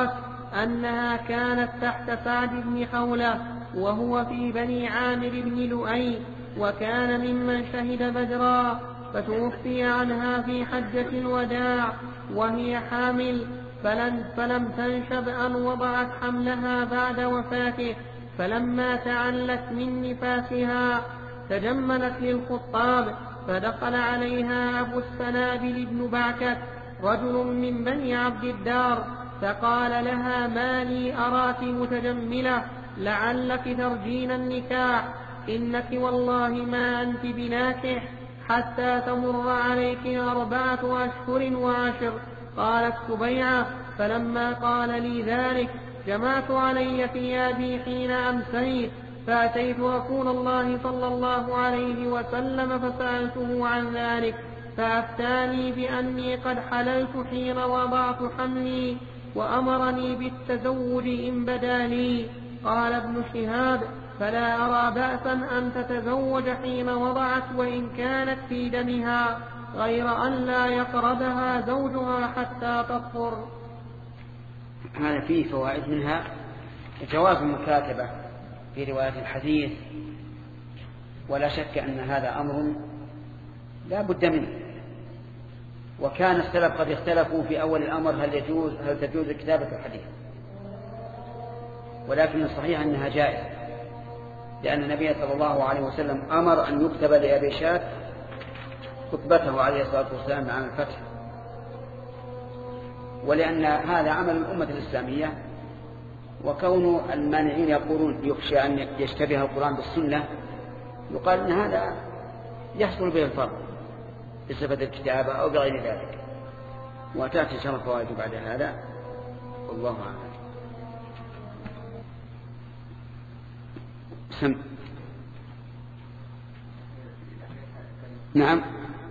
[SPEAKER 2] أنها كانت تحت سعد بن خولة وهو في بني عامر بن لؤي، وكان ممن شهد بدرا، فتوفي عنها في حجة الوداع وهي حامل، فلم تنشب أن وضعت حملها بعد وفاته، فلما تعلت من نفاسها تجملت للخطاب، فدخل عليها أبو السنابل بن بعكة رجل من بني عبد الدار، فقال لها: ما لي أراك متجملة، لعلك ترجين النكاح، إنك والله ما أنت بناكح حتى تمر عليك 4 أشهر و10. قالت سبيعة: فلما قال لي ذلك جمعت علي ثيابي حين أمسيت، فأتيت رسول الله صلى الله عليه وسلم فسألته عن ذلك، فأفتاني بأني قد حللت حين وضعت حملي، وأمرني بالتزوج إن بدا لي. قال ابن شهاب: فلا أرى بأسا أن تتزوج حين وضعت وإن كانت في دمها، غير أن لا يقربها زوجها حتى تطهر.
[SPEAKER 1] هذا فيه فوائد، منها جواز المكاتبة في رواية الحديث، ولا شك أن هذا أمر لا بد منه، وكان السلف قد اختلفوا في أول الأمر هل تجوز كتابة الحديث، ولكن الصحيح أنها جائزة، لأن النبي صلى الله عليه وسلم أمر أن يكتب لأبي شاة خطبته عليه الصلاة والسلام عن الفتح، ولأن هذا عمل الأمة الإسلامية، وكون المانعين يقولون يخشى أن يشتبه القرآن بالسنة، يقال أن هذا يحصل به الفرق بصفة الكتابة أو بغير ذلك، وتأتي شرف فوائد بعد هذا، والله أعلم. سم. نعم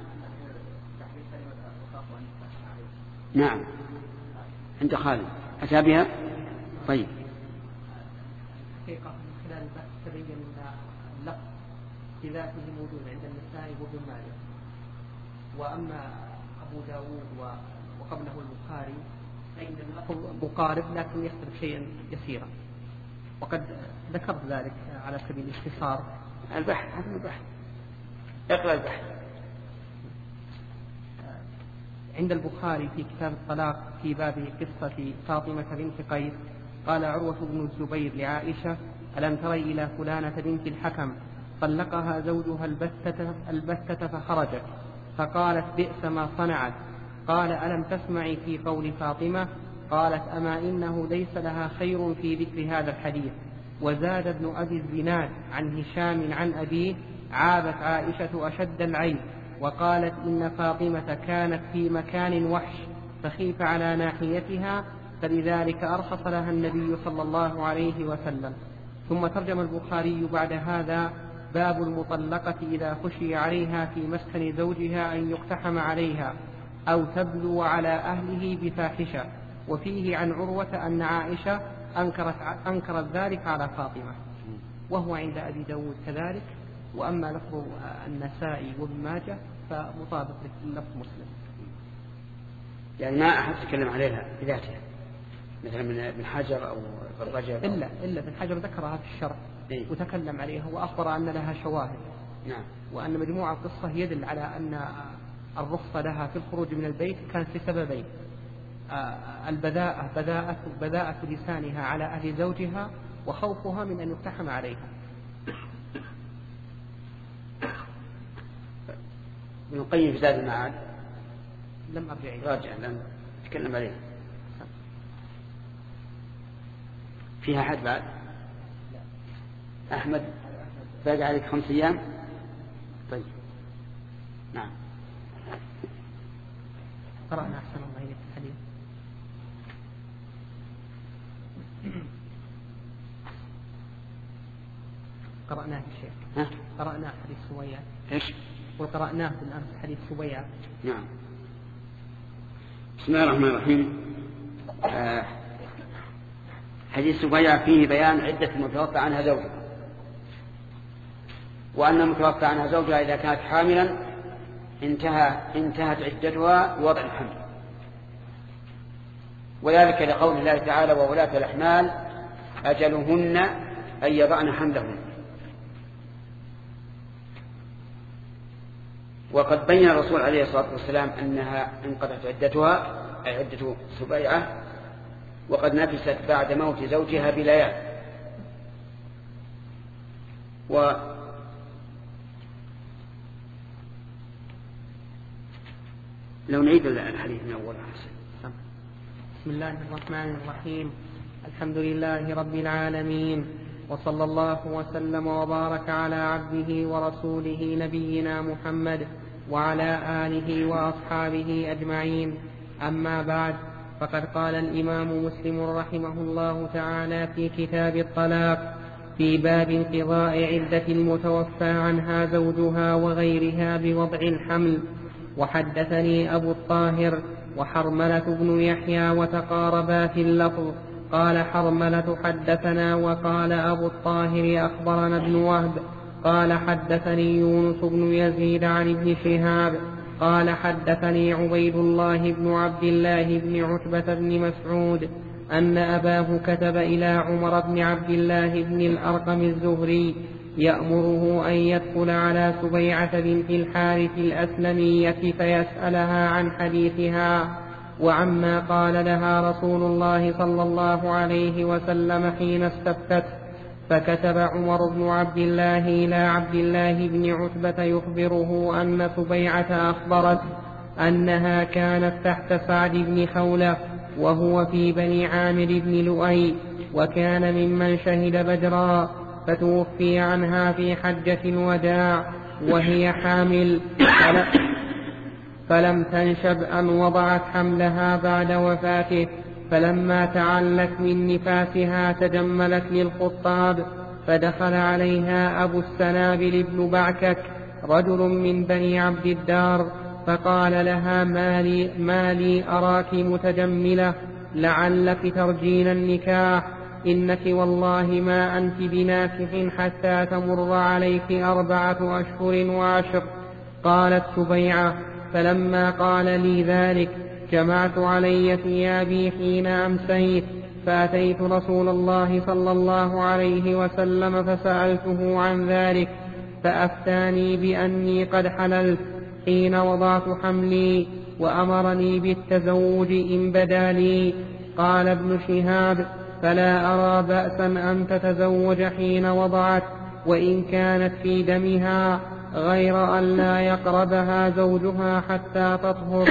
[SPEAKER 1] نعم عند خالد أتى بها. طيب.
[SPEAKER 2] حقيقة من خلال البحث تبين أن اللفظ بذاته موجود عند النسائي وابن ماجه، وأما أبو داود وقبله البخاري فإن اللفظ مقارب لكن يختلف شيئا يسيرا، وقد ذكرت ذلك على سبيل الاختصار.
[SPEAKER 1] البحث هذا البحث، اقرأ البحث.
[SPEAKER 2] عند البخاري في كتاب الطلاق في باب قصة فاطمة بنت قيس قال عروة بن الزبير لعائشة: ألم تري إلى فلانة بنت الحكم طلقها زوجها البتة فخرجت، فقالت: بئس ما صنعت. قال: ألم تسمعي في قول فاطمة؟ قالت: أما إنه ليس لها خير في ذكر هذا الحديث. وزاد ابن أبي الزناد عن هشام عن أبيه: عابت عائشة أشد العيب، وقالت: إن فاطمة كانت في مكان وحش فخيف على ناحيتها، فلذلك أرخص لها النبي صلى الله عليه وسلم. ثم ترجم البخاري بعد هذا: باب المطلقة إذا خشي عليها في مسكن زوجها أن يقتحم عليها أو تبلو على أهله بفاحشة. وفيه عن عروة أن عائشة أنكرت ذلك على فاطمة، وهو عند أبي داود كذلك. وأما لفظ النسائي وابن ماجه فمطابق للفظ مسلم،
[SPEAKER 1] يعني ما أحد تكلم عليها بذاتها، مثلا من ابن حجر أو الرجل،
[SPEAKER 2] إلا ابن حجر ذكرها في الشرح وتكلم عليها وأخبر أن لها شواهد.
[SPEAKER 1] نعم.
[SPEAKER 2] وأن مجموع القصة يدل على أن الرخصة لها في الخروج من البيت كانت لسببين: بذاءة لسانها على أهل زوجها، وخوفها من أن يقتحم عليها.
[SPEAKER 1] ابن القيم في زاد المعاد
[SPEAKER 2] لم أرجع
[SPEAKER 1] راجع لم تكلم عليه. فيها حد بعد؟ أحمد باقي عليك 5 أيام. طيب نعم.
[SPEAKER 2] قرأنا أحسن الله إليك الحديث. قرأناه الشيخ. قرأناه حديث سويعة.
[SPEAKER 1] إيش؟
[SPEAKER 2] وقرأناه بالأمس حديث سويعة.
[SPEAKER 1] نعم. بسم الله الرحمن الرحيم. حديث سويعة فيه بيان عدة المتوفى عنها زوجها، وأن المتوفى عنها زوجها إذا كانت حاملا انتهت عدتها بوضع الحمل، وذلك لقول الله تعالى وولاة الأحمال أجلهن أن يضعن حملهن. وقد بين الرسول عليه الصلاة والسلام أنها انقضت عدتها أي عدة سبيعة وقد نفست بعد موت زوجها بليال. لو نعيد الحديث من أول حسن.
[SPEAKER 2] بسم الله الرحمن الرحيم. الحمد لله رب العالمين، وصلى الله وسلم وبارك على عبده ورسوله نبينا محمد وعلى آله وأصحابه أجمعين. أما بعد، فقد قال الإمام مسلم رحمه الله تعالى في كتاب الطلاق في باب انقضاء عدة المتوفى عنها زوجها وغيرها بوضع الحمل: وحدثني أبو الطاهر وحرملة بن يحيى وتقاربا في اللفظ. قال حرملة حدثنا، وقال أبو الطاهر أخبرنا ابن وهب قال حدثني يونس بن يزيد عن ابن شهاب قال حدثني عبيد الله بن عبد الله بن عتبة بن مسعود أن أباه كتب إلى عمر بن عبد الله بن الأرقم الزهري يأمره أن يدخل على سبيعة بنت الحارث الأسلمية فيسألها عن حديثها وعما قال لها رسول الله صلى الله عليه وسلم حين استفتت. فكتب عمر بن عبد الله إلى عبد الله بن عتبة يخبره أن سبيعة أخبرت أنها كانت تحت سعد بن خولة وهو في بني عامر بن لؤي وكان ممن شهد بدرا، فتوفي عنها في حجة الوداع وهي حامل فلم تنشب أن وضعت حملها بعد وفاته. فلما تعلت من نفاسها تجملت للخطاب، فدخل عليها أبو السنابل بن بعكك رجل من بني عبد الدار فقال لها: ما لي أراك متجملة، لعلك ترجين النكاح، إنك والله ما أنت بناكح حتى تمر عليك 4 أشهر و10. قالت سبيعة: فلما قال لي ذلك جمعت علي ثيابي حين أمسيت، فأتيت رسول الله صلى الله عليه وسلم فسألته عن ذلك، فأفتاني بأني قد حللت حين وضعت حملي، وأمرني بالتزوج إن بدا لي. قال ابن شهاب: فلا أرى بأسا أن تتزوج حين وضعت وإن كانت في دمها، غير أن لا يقربها زوجها حتى تطهر.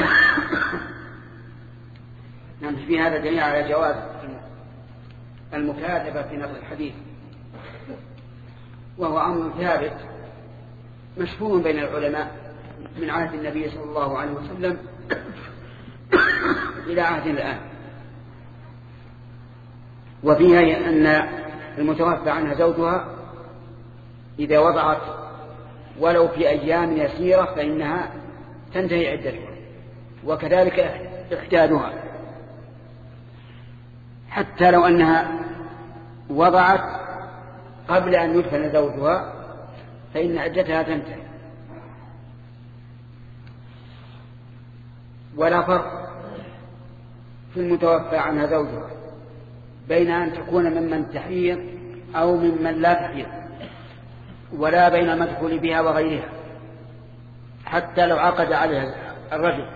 [SPEAKER 1] نعم، في هذا دليل على جواز المكاتبة في نقل الحديث، وهو أمر ثابت مشهور بين العلماء من عهد النبي صلى الله عليه وسلم إلى عهد الآن. وفيها أن المتوفى عنها زوجها إذا وضعت ولو في أيام يسيرة فإنها تنتهي عدتها، وكذلك إحدادها، حتى لو أنها وضعت قبل أن يدفن زوجها فإن عدتها تنتهي. ولا فرق في المتوفى عنها زوجها بين أن تكون ممن تحيض أو ممن لا تحيض، ولا بين المدخول بها وغيرها، حتى لو عقد عليها الرجل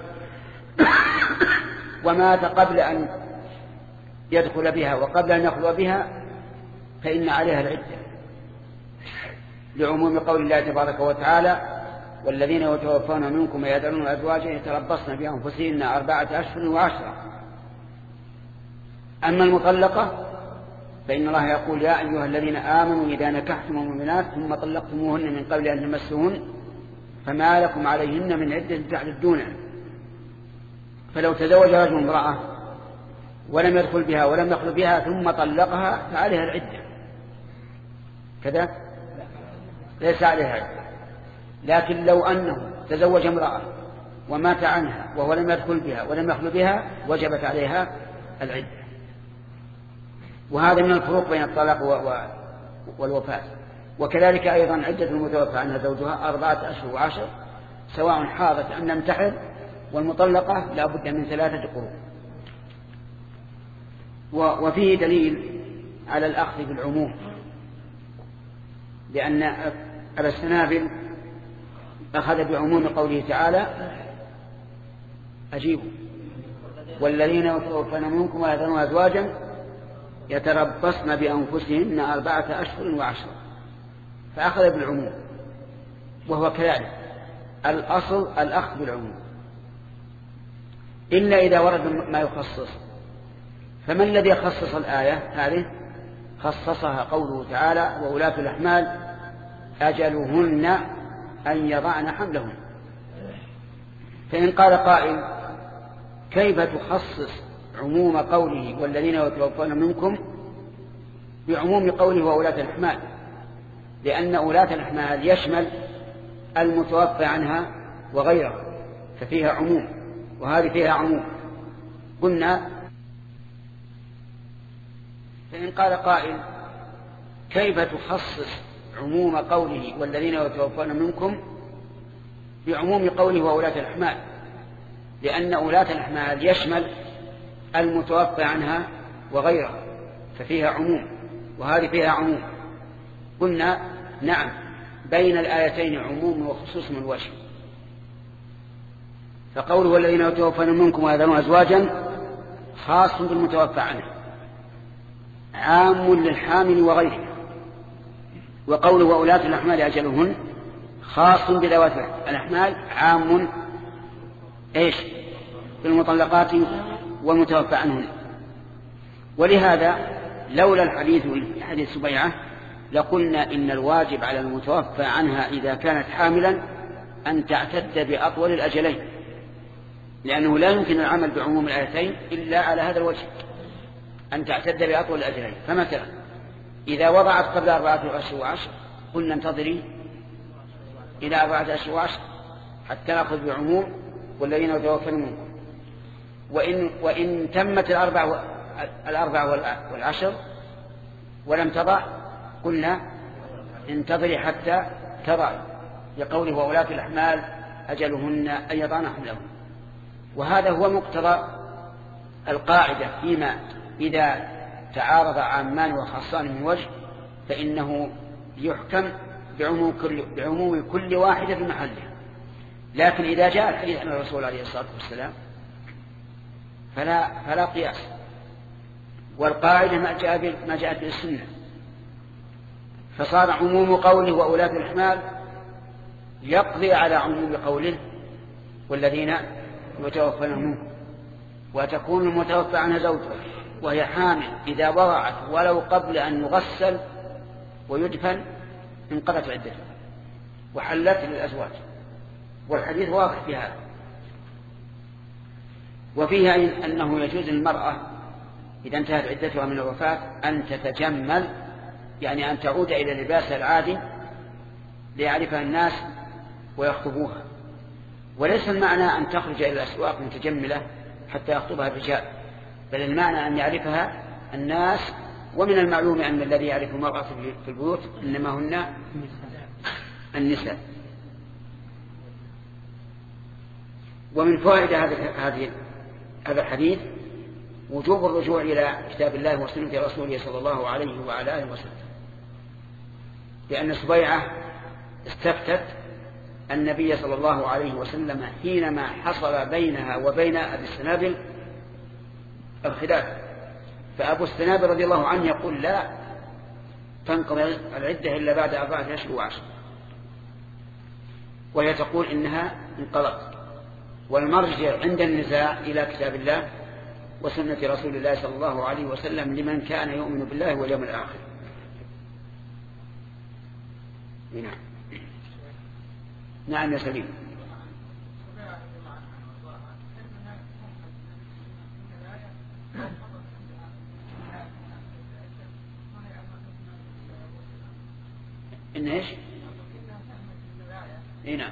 [SPEAKER 1] ومات قبل أن يدخل بها وقبل أن يخلو بها فإن عليها العدة، لعموم قول الله تبارك وتعالى: والذين يتوفون منكم ويذرون أزواجا يتربصن بأنفسهن 4 أشهر و10. أما المطلقة فإن الله يقول: يا أيها الذين آمنوا إذا نكحتم المؤمنات ثم طلقتموهن من قبل أن تمسوهن فما لكم عليهن من عدة تعتدونها. فلو تزوج رجل امرأة ولم يدخل بها ولم يخلو بها ثم طلقها فعليها العدة كذا، ليس عليها عدة. لكن لو أنه تزوج امرأة ومات عنها وهو لم يدخل بها ولم يخلو بها وجبت عليها العدة. وهذا من الفروق بين الطلاق والوفاة. وكذلك أيضا عدة المتوفى عنها زوجها 4 أشهر و10، سواء حاضت أم لم تحض، والمطلقة لا بد من 3 قروء. وفيه دليل على الأخذ بالعموم، لأن أبا السنابل أخذ بعموم قوله تعالى أجيبوا والذين يتوفون منكم ويذرون أزواجا يتربصن بأنفسهن 4 أشهر و10، فأخذ بالعموم، وهو كذلك الأصل الأخذ بالعموم إلا إذا ورد ما يخصص. فمن الذي خصص الآية هذه؟ خصصها قوله تعالى وأولاة الأحمال أجلهن أن يضعن حملهن. فإن قال قائل كيف تخصص عموم قوله والذين يتوفون منكم بعموم قوله وأولاة الأحمال؟ لأن أولاة الأحمال يشمل المتوفى عنها وغيره، ففيها عموم، وهذه فيها عموم. قلنا فإن قال قائل كيف تخصص عموم قوله والذين يتوفون منكم بعموم قوله وأولاة الأحمال؟ لأن أولاة الأحمال يشمل المتوفى عنها وغيره، ففيها عموم، وهذه فيها عموم. قلنا نعم، بين الآيتين عموم وخصوص من وجه. فقوله والذين يتوفون منكم ويذرون أزواجا خاص بالمتوفى عنه، عام للحامل وغيره. وقوله وأولاة الأحمال أجلهن خاص بذوات الأحمال، عام بالمطلقات والمتوفى عنهن. ولهذا لولا الحديث في حديث سبيعة لقلنا إن الواجب على المتوفى عنها إذا كانت حاملا أن تعتد بأطول الأجلين، لأنه لا يمكن العمل بعموم الآيتين إلا على هذا الوجه، أن تعتد بأطول الأجلين. فمثلا إذا وضعت قبل 4 أشهر و10 قلنا انتظري إلى 4 أشهر و10 حتى نأخذ بعموم والذين يتوفون منكم. وإن تمت 4 و10 ولم تضع قلنا انتظري حتى تضع، لقوله وأولاة الأحمال أجلهن أن يضعن حملهن. وهذا هو مقتضى القاعدة فيما إذا تعارض عامان وخاصان من وجه فإنه يحكم بعموم كل واحدة في محلها. لكن إذا جاء الحديث عن الرسول عليه الصلاة والسلام فلا قياس، والقاعدة ما جاءت بالسنة، فصار عموم قوله وأولاة الأحمال يقضي على عموم قوله والذين يتوفون منكم. وتكون المتوفى عنها زوجها وهي حامل إذا وضعت ولو قبل أن يغسل ويدفن انقضت عدتها وحلت للأزواج، والحديث واضح في هذا. وفيها أنه يجوز للمرأة إذا انتهت عدتها من الوفاة أن تتجمل، يعني أن تعود إلى لباسها العادي ليعرفها الناس ويخطبوها. وليس المعنى أن تخرج إلى الأسواق متجملة حتى يخطبها الرجال، بل المعنى أن يعرفها الناس. ومن المعلوم أن الذي يعرف المرأة في البيوت إنما هن النساء. ومن فوائد هذا الحديث وجوب الرجوع إلى كتاب الله وسنة رسوله صلى الله عليه وعلى آله وسلم، لأن سبيعة استفتت النبي صلى الله عليه وسلم حينما حصل بينها وبين أبي السنابل الخلاف، فأبو السنابل رضي الله عنه يقول لا تنقضي العدة إلا بعد 4 أشهر و10، وهي تقول إنها انقضت. والمرجع عند النزاع إلى كتاب الله وسنة رسول الله صلى الله عليه وسلم لمن كان يؤمن بالله واليوم الآخر. نعم يا سليم. إن إيش؟ نعم.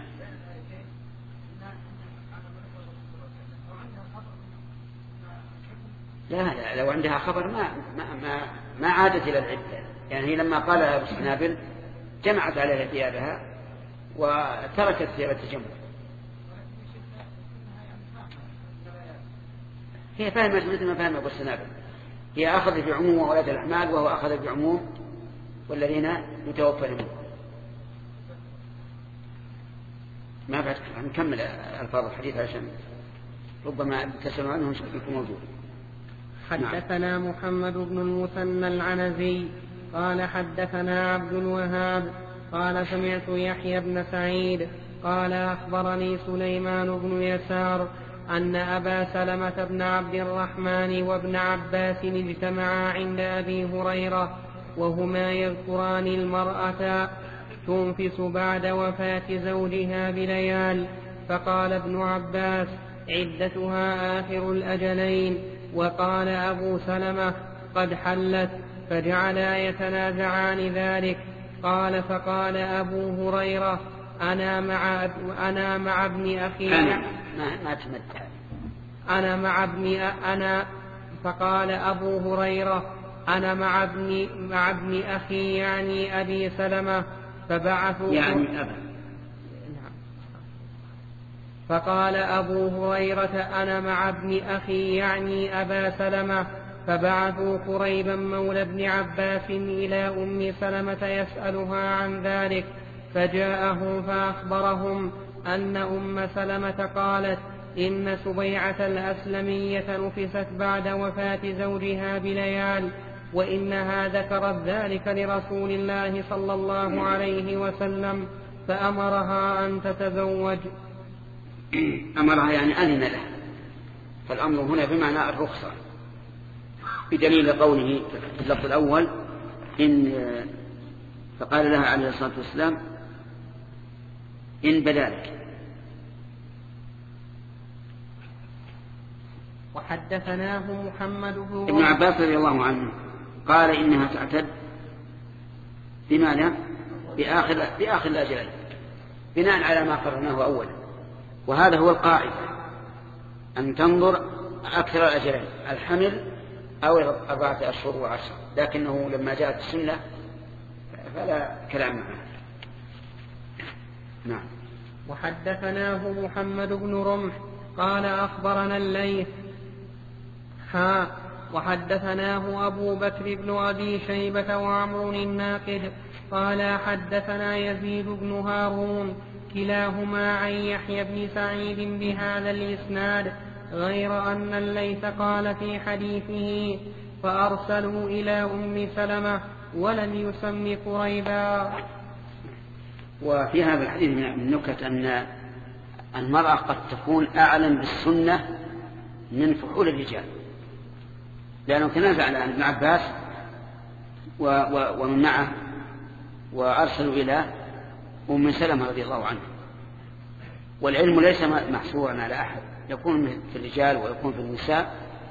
[SPEAKER 1] لا لو عندها خبر ما عادت إلى العدة، يعني هي لما قال أبو السنابل جمعت عليها ثيابها وتركت ثياب التجمل. هي فاهمة مثل ما فهم أبو السنابل، هي أخذ في عموم أولاد الأحمال، وهو أخذ في عموم والذين يتوفى منهم. ما بعد نكمل ألفاظ الحديث عشان ربما تسألوا عنه يكون موجود.
[SPEAKER 2] حدثنا محمد بن المثنى العنزي قال حدثنا عبد الوهاب قال سمعت يحيى بن سعيد قال أخبرني سليمان بن يسار أن أبا سلمة بن عبد الرحمن وابن عباس اجتمعا عند أبي هريرة وهما يذكران المرأة تنفس بعد وفاة زوجها بليال، فقال ابن عباس عدتها آخر الأجلين، وقال أبو سلمة قد حلت، فجعلا يتنازعان ذلك. قال فقال أبو هريرة أنا مع ابن أخي فقال أبو هريرة أنا مع ابن أخي يعني أبي سلمة فبعثوا
[SPEAKER 1] يعني أبا.
[SPEAKER 2] فقال أبو هريرة أنا مع ابن أخي يعني أبا سلمة فبعثوا قريبا مولى ابن عباس إلى أم سلمة يسألها عن ذلك، فجاءهم فأخبرهم أن أم سلمة قالت إن سبيعة الأسلمية نفست بعد وفاة زوجها بليال، وإنها ذكرت ذلك لرسول الله صلى الله عليه وسلم فأمرها أن تتزوج.
[SPEAKER 1] أمرها يعني أذن له، فالأمر هنا بمعنى الرخصة، بدليل قوله في اللفظ الأول فقال لها عليه الصلاة والسلام إن بذلك.
[SPEAKER 2] وحدثناه محمد بن
[SPEAKER 1] ابن عباس رضي الله عنه قال إنها تعتد بماذا؟ بآخر الأجلين، بناء على ما قررناه أولا، وهذا هو القاعدة أن تنظر أكثر الأجلين، الحمل أو 4 أشهر و10، لكنه لما جاءت السنة فلا كلام معه. نعم.
[SPEAKER 2] وحدثناه محمد بن رمح قال أخبرنا الليث وحدثناه أبو بكر بن أبي شيبة وعمر الناقد قال حدثنا يزيد بن هارون كلاهما عن يحيى بن سعيد بهذا الإسناد، غير أن الليث قال في حديثه فأرسلوا إلى أم سلمة ولم يسم قريبا.
[SPEAKER 1] وفي هذا الحديث من نكت أن المرأة قد تكون أعلم بالسنة من فحول الرجال، لأنه تنازع عن ابن عباس ومن معه وأرسلوا إلى أم سلمة رضي الله عنها، والعلم ليس محصورا على أحد، يكون في الرجال ويكون في النساء.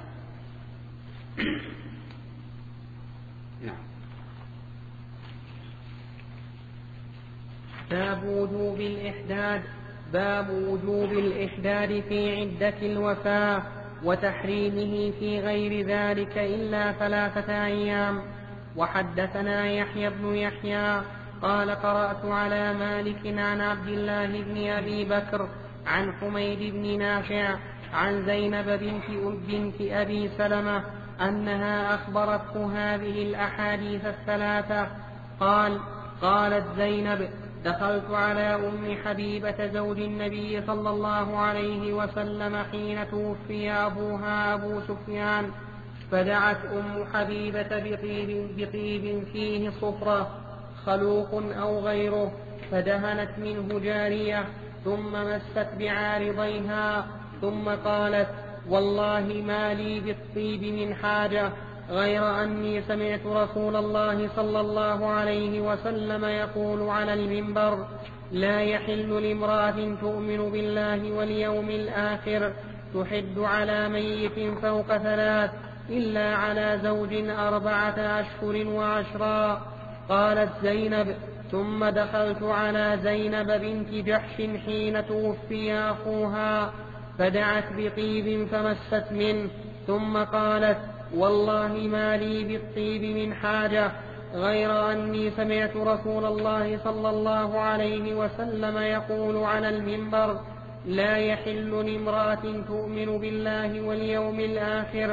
[SPEAKER 2] باب وجوب الإحداد في عدة الوفاة وتحريمه في غير ذلك إلا 3 أيام. وحدثنا يحيى بن يحيى قال قرأت على مالك عن عبد الله بن أبي بكر عن حميد بن نافع عن زينب بنت أبي سلمة أنها أخبرته هذه الأحاديث 3. قالت زينب دخلت على أم حبيبة زوج النبي صلى الله عليه وسلم حين توفي أبوها أبو سفيان، فدعت أم حبيبة بطيب فيه صفرة خلوق أو غيره، فدهنت منه جارية ثم مست بعارضيها، ثم قالت والله ما لي بالطيب من حاجة، غير أني سمعت رسول الله صلى الله عليه وسلم يقول على المنبر لا يحل لامرأة تؤمن بالله واليوم الآخر تحد على ميت فوق 3 إلا على زوج 4 أشهر و10. قالت زينب ثم دخلت على زينب بنت جحش حين توفي أخوها فدعت بطيب فمست منه، ثم قالت والله ما لي بالطيب من حاجة، غير أني سمعت رسول الله صلى الله عليه وسلم يقول على المنبر لا يحل لامرأة تؤمن بالله واليوم الآخر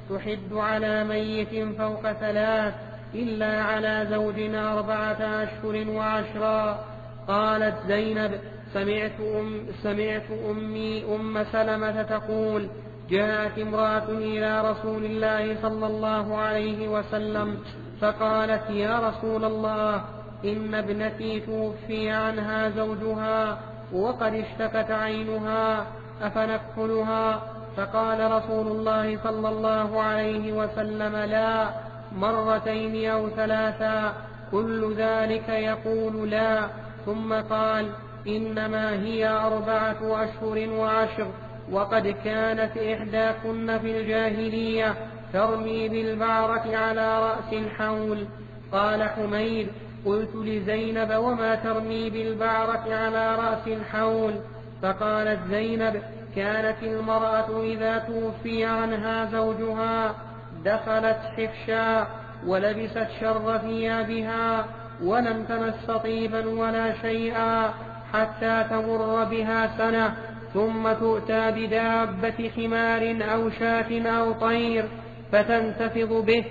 [SPEAKER 2] تحد على ميت فوق 3 إلا على زوج 4 أشهر وعشرا. قالت زينب: سمعت أمي سلمة تقول: جاءت امرأة إلى رسول الله صلى الله عليه وسلم فقالت: يا رسول الله، إن ابنتي توفي عنها زوجها وقد اشتكت عينها، أفنكحلها؟ فقال رسول الله صلى الله عليه وسلم: لا، 2 أو 3، كل ذلك يقول لا. ثم قال: إنما هي 4 أشهر وعشر، وقد كانت إحداكن في الجاهلية ترمي بالبعرة على رأس الحول. قال حميد: قلت لزينب: وما ترمي بالبعرة على رأس الحول؟ فقالت زينب: كانت المرأة إذا توفي عنها زوجها دخلت حفشا ولبست شر ثيابها ولم تمس طيبا ولا شيئا حتى تمر بها سنة، ثم تؤتى بدابة حمار أو شاة أو طير فتنتفض به،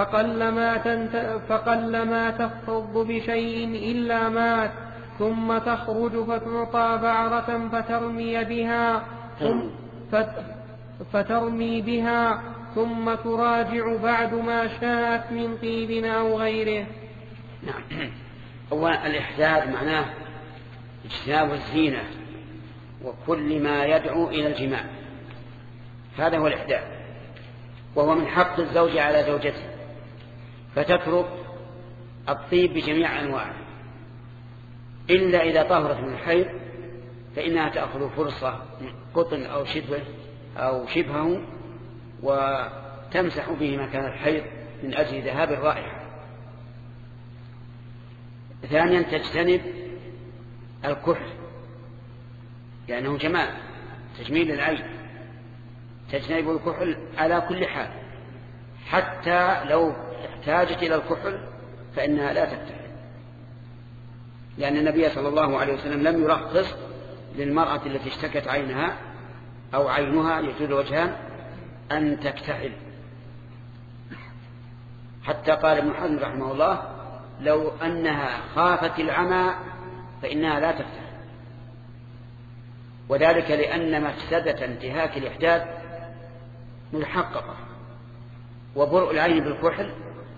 [SPEAKER 2] فقلما تفض بشيء إلا مات، ثم تخرج فتعطى بعرة فترمي بها ثم تراجع بعد ما شاءت من طيب أو غيره.
[SPEAKER 1] نعم. هو الإحداد معناه اجتناب الزينة وكل ما يدعو إلى الجماع، هذا هو الإحداد، وهو من حق الزوج على زوجته، فتترك الطيب بجميع أنواعه إلا إذا طهرت من الحيض، فإنها تأخذ فرصة من قطن أو شبهه وتمسح به مكان الحيض من أجل ذهاب الرائحة. ثانيا تجتنب الكحل لأنه جمال تجميل العين، تجتنب الكحل على كل حال، حتى لو احتاجت إلى الكحل فإنها لا تكتحل، لأن النبي صلى الله عليه وسلم لم يرخص للمرأة التي اشتكت عينها أو عينها يزول وجهان أن تكتحل، حتى قال ابن حزم رحمه الله: لو أنها خافت العمى فإنها لا تكتحل. وذلك لأن مفسدة انتهاك الإحداد محققة، وبرء العين بالكحل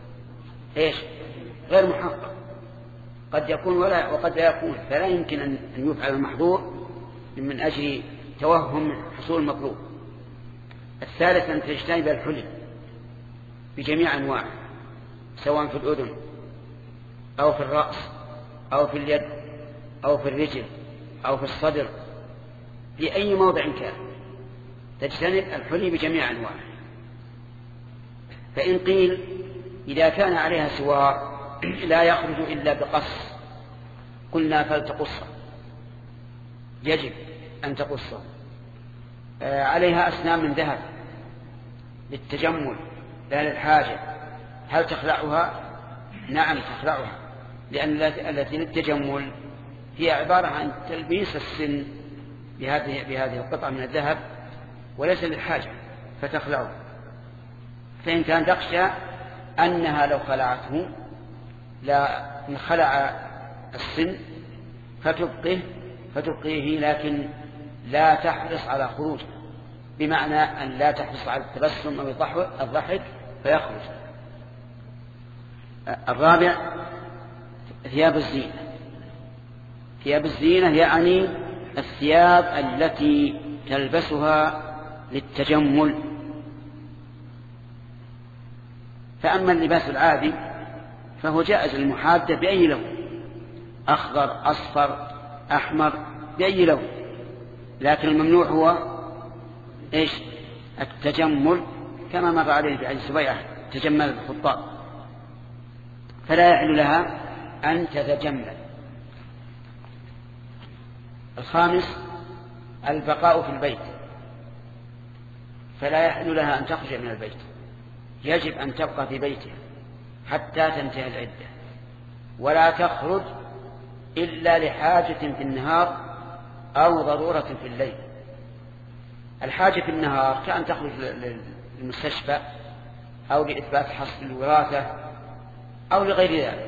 [SPEAKER 1] غير محقق، قد يكون وقد لا يكون، فلا يمكن أن يفعل المحظور من أجل توهم حصول المطلوب. الثالث أن تجتنب الحلي بجميع أنواعه، سواء في الأذن أو في الرأس أو في اليد أو في الرجل أو في الصدر، في أي موضع كان تجتنب الحلي بجميع أنواعه. فإن قيل إذا كان عليها سوار لا يخرج إلا بقص، قلنا فلتقصه، يجب أن تقصه. عليها أسنان من ذهب للتجمل لا للحاجة، هل تخلعها؟ نعم تخلعها، لأن التي للتجمل هي عبارة عن تلبيس السن بهذه القطعة من الذهب وليس للحاجة، فتخلعه. فإن كان تخشى أنها لو خلعته لا انخلع السن فتبقيه، لكن لا تحرص على خروجه، بمعنى أن لا تحرص على التبسم أو الضحك فيخرج. الرابع ثياب الزينة. ثياب الزينة يعني الثياب التي تلبسها للتجمل. فأما اللباس العادي فهو جائز للمحادة بأي لون، أخضر أصفر أحمر بأي لون، لكن الممنوع هو التجمل، كما مر عليه في حديث سبيعة: تجمل الخطاب، فلا يحل لها أن تتجمل. الخامس البقاء في البيت، فلا يحل لها أن تخرج من البيت، يجب أن تبقى في بيتها حتى تنتهي العدة، ولا تخرج إلا لحاجة في النهار أو ضرورة في الليل. الحاجة في النهار كأن تخرج للمستشفى أو لإثبات حصل الوراثة أو لغير ذلك.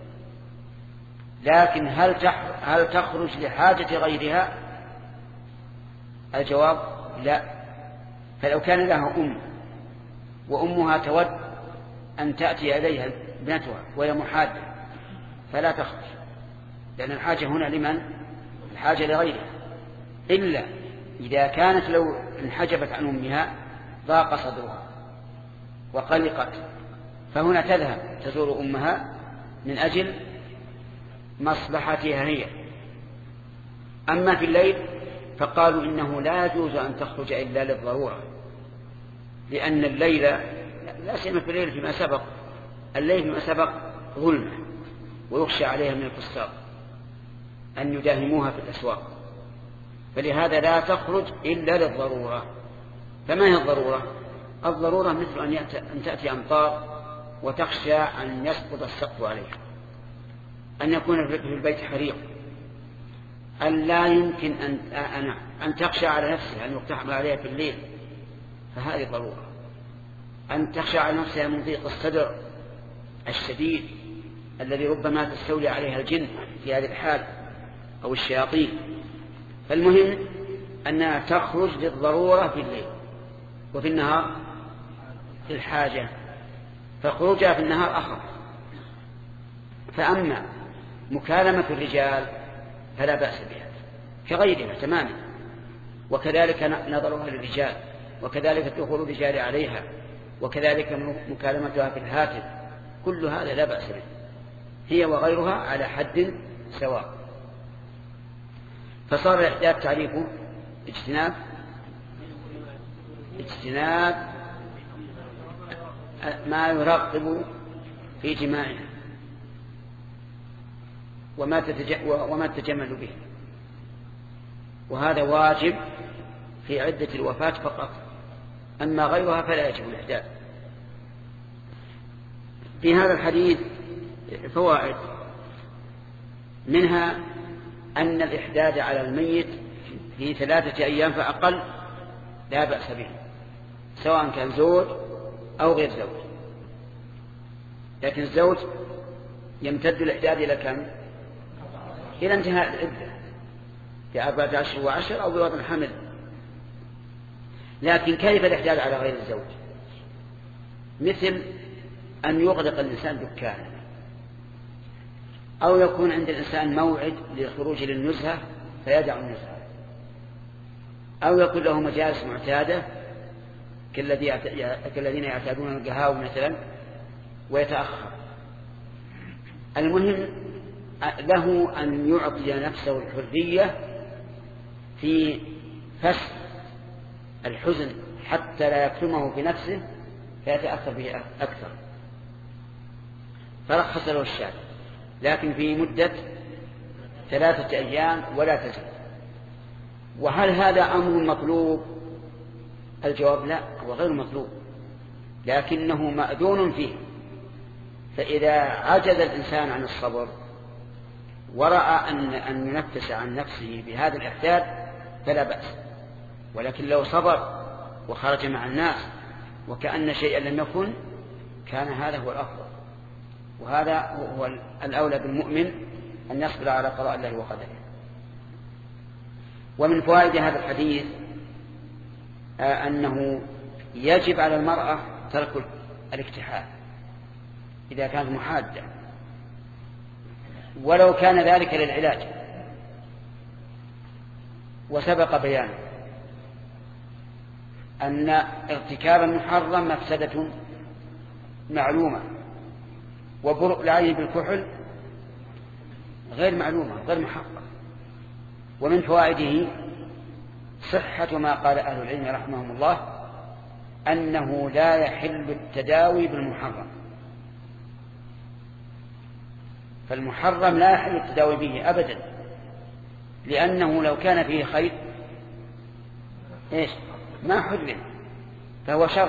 [SPEAKER 1] لكن هل تخرج لحاجة غيرها؟ الجواب لا. فلو كان لها أم وأمها تود أن تأتي إليها ابنتها وهي محادة فلا تخرج، لأن الحاجة هنا لمن؟ الحاجة لغيرها، إلا إذا كانت لو انحجبت عن أمها ضاق صدرها وقلقت، فهنا تذهب تزور أمها من أجل مصلحتها هي. أما في الليل فقالوا إنه لا يجوز أن تخرج إلا للضرورة، لأن الليل لا سيما في الليل فيما سبق، الليل فيما سبق ظلمة ويخشى عليها من الفساق أن يداهموها في الأسواق، فلهذا لا تخرج إلا للضرورة. فما هي الضرورة؟ الضرورة مثل أن تأتي أمطار وتخشى أن يسقط السقف عليها، أن يكون في البيت حريق، أن لا يمكن أن تخشى على نفسها أن يقتحم عليها في الليل، فهذه ضرورة. أن تخشى على نفسها من ضيق الصدر الشديد الذي ربما تستولي عليها الجن في هذه الحال أو الشياطين. فالمهم أنها تخرج للضرورة في الليل، وفي النهار للحاجة، فخروجها في النهار أخف. فأما مكالمة الرجال فلا بأس بها كغيرها تماما، وكذلك نظرها للرجال، وكذلك دخول الرجال عليها، وكذلك مكالمتها في الهاتف، كل هذا لا بأس به، هي وغيرها على حد سواء. فصار الإحداث تعريفه اجتناب ما يرغب في جماعها وما تجمل به، وهذا واجب في عدة الوفاة فقط، أما غيرها فلا يجب الإحداث. في هذا الحديث فوائد، منها أن الإحداد على الميت في 3 أيام فأقل لا بأس به، سواء كان زوج أو غير زوج. لكن الزوج يمتد الإحداد إلى كم؟ إلى انتهاء العدة في 14 و10 أو بوضع الحمل. لكن كيف الإحداد على غير الزوج؟ مثل أن يغلق الإنسان دكانه، أو يكون عند الإنسان موعد للخروج للنزهة فيدع النزهة، أو يكون له مجالس معتادة كالذين يعتادون القهاوي مثلا ويتأخر. المهم له أن يعطي نفسه الحرية في فسح الحزن حتى لا يكتمه في نفسه فيتأثر به أكثر، فرخص له الشارع، لكن في مدة 3 أيام ولا تزيد. وهل هذا أمر مطلوب؟ الجواب لا، هو غير مطلوب، لكنه مأذون فيه. فإذا عجز الإنسان عن الصبر ورأى أن ينفس عن نفسه بهذا الإحداد فلا بأس، ولكن لو صبر وخرج مع الناس وكأن شيئا لم يكن كان هذا هو الأفضل، وهذا هو الأولى بالمؤمن أن يصبر على قضاء الله وقدره. ومن فوائد هذا الحديث أنه يجب على المرأة ترك الاكتحال إذا كانت محادة، ولو كان ذلك للعلاج. وسبق بيانه أن ارتكاب المحرم مفسدة معلومة، وبرء العين بالكحل غير معلومة غير محقق. ومن فوائده صحة ما قال أهل العلم رحمهم الله أنه لا يحل التداوي بالمحرم، فالمحرم لا يحل التداوي به أبدا، لأنه لو كان فيه خير ما حرم، فهو شر.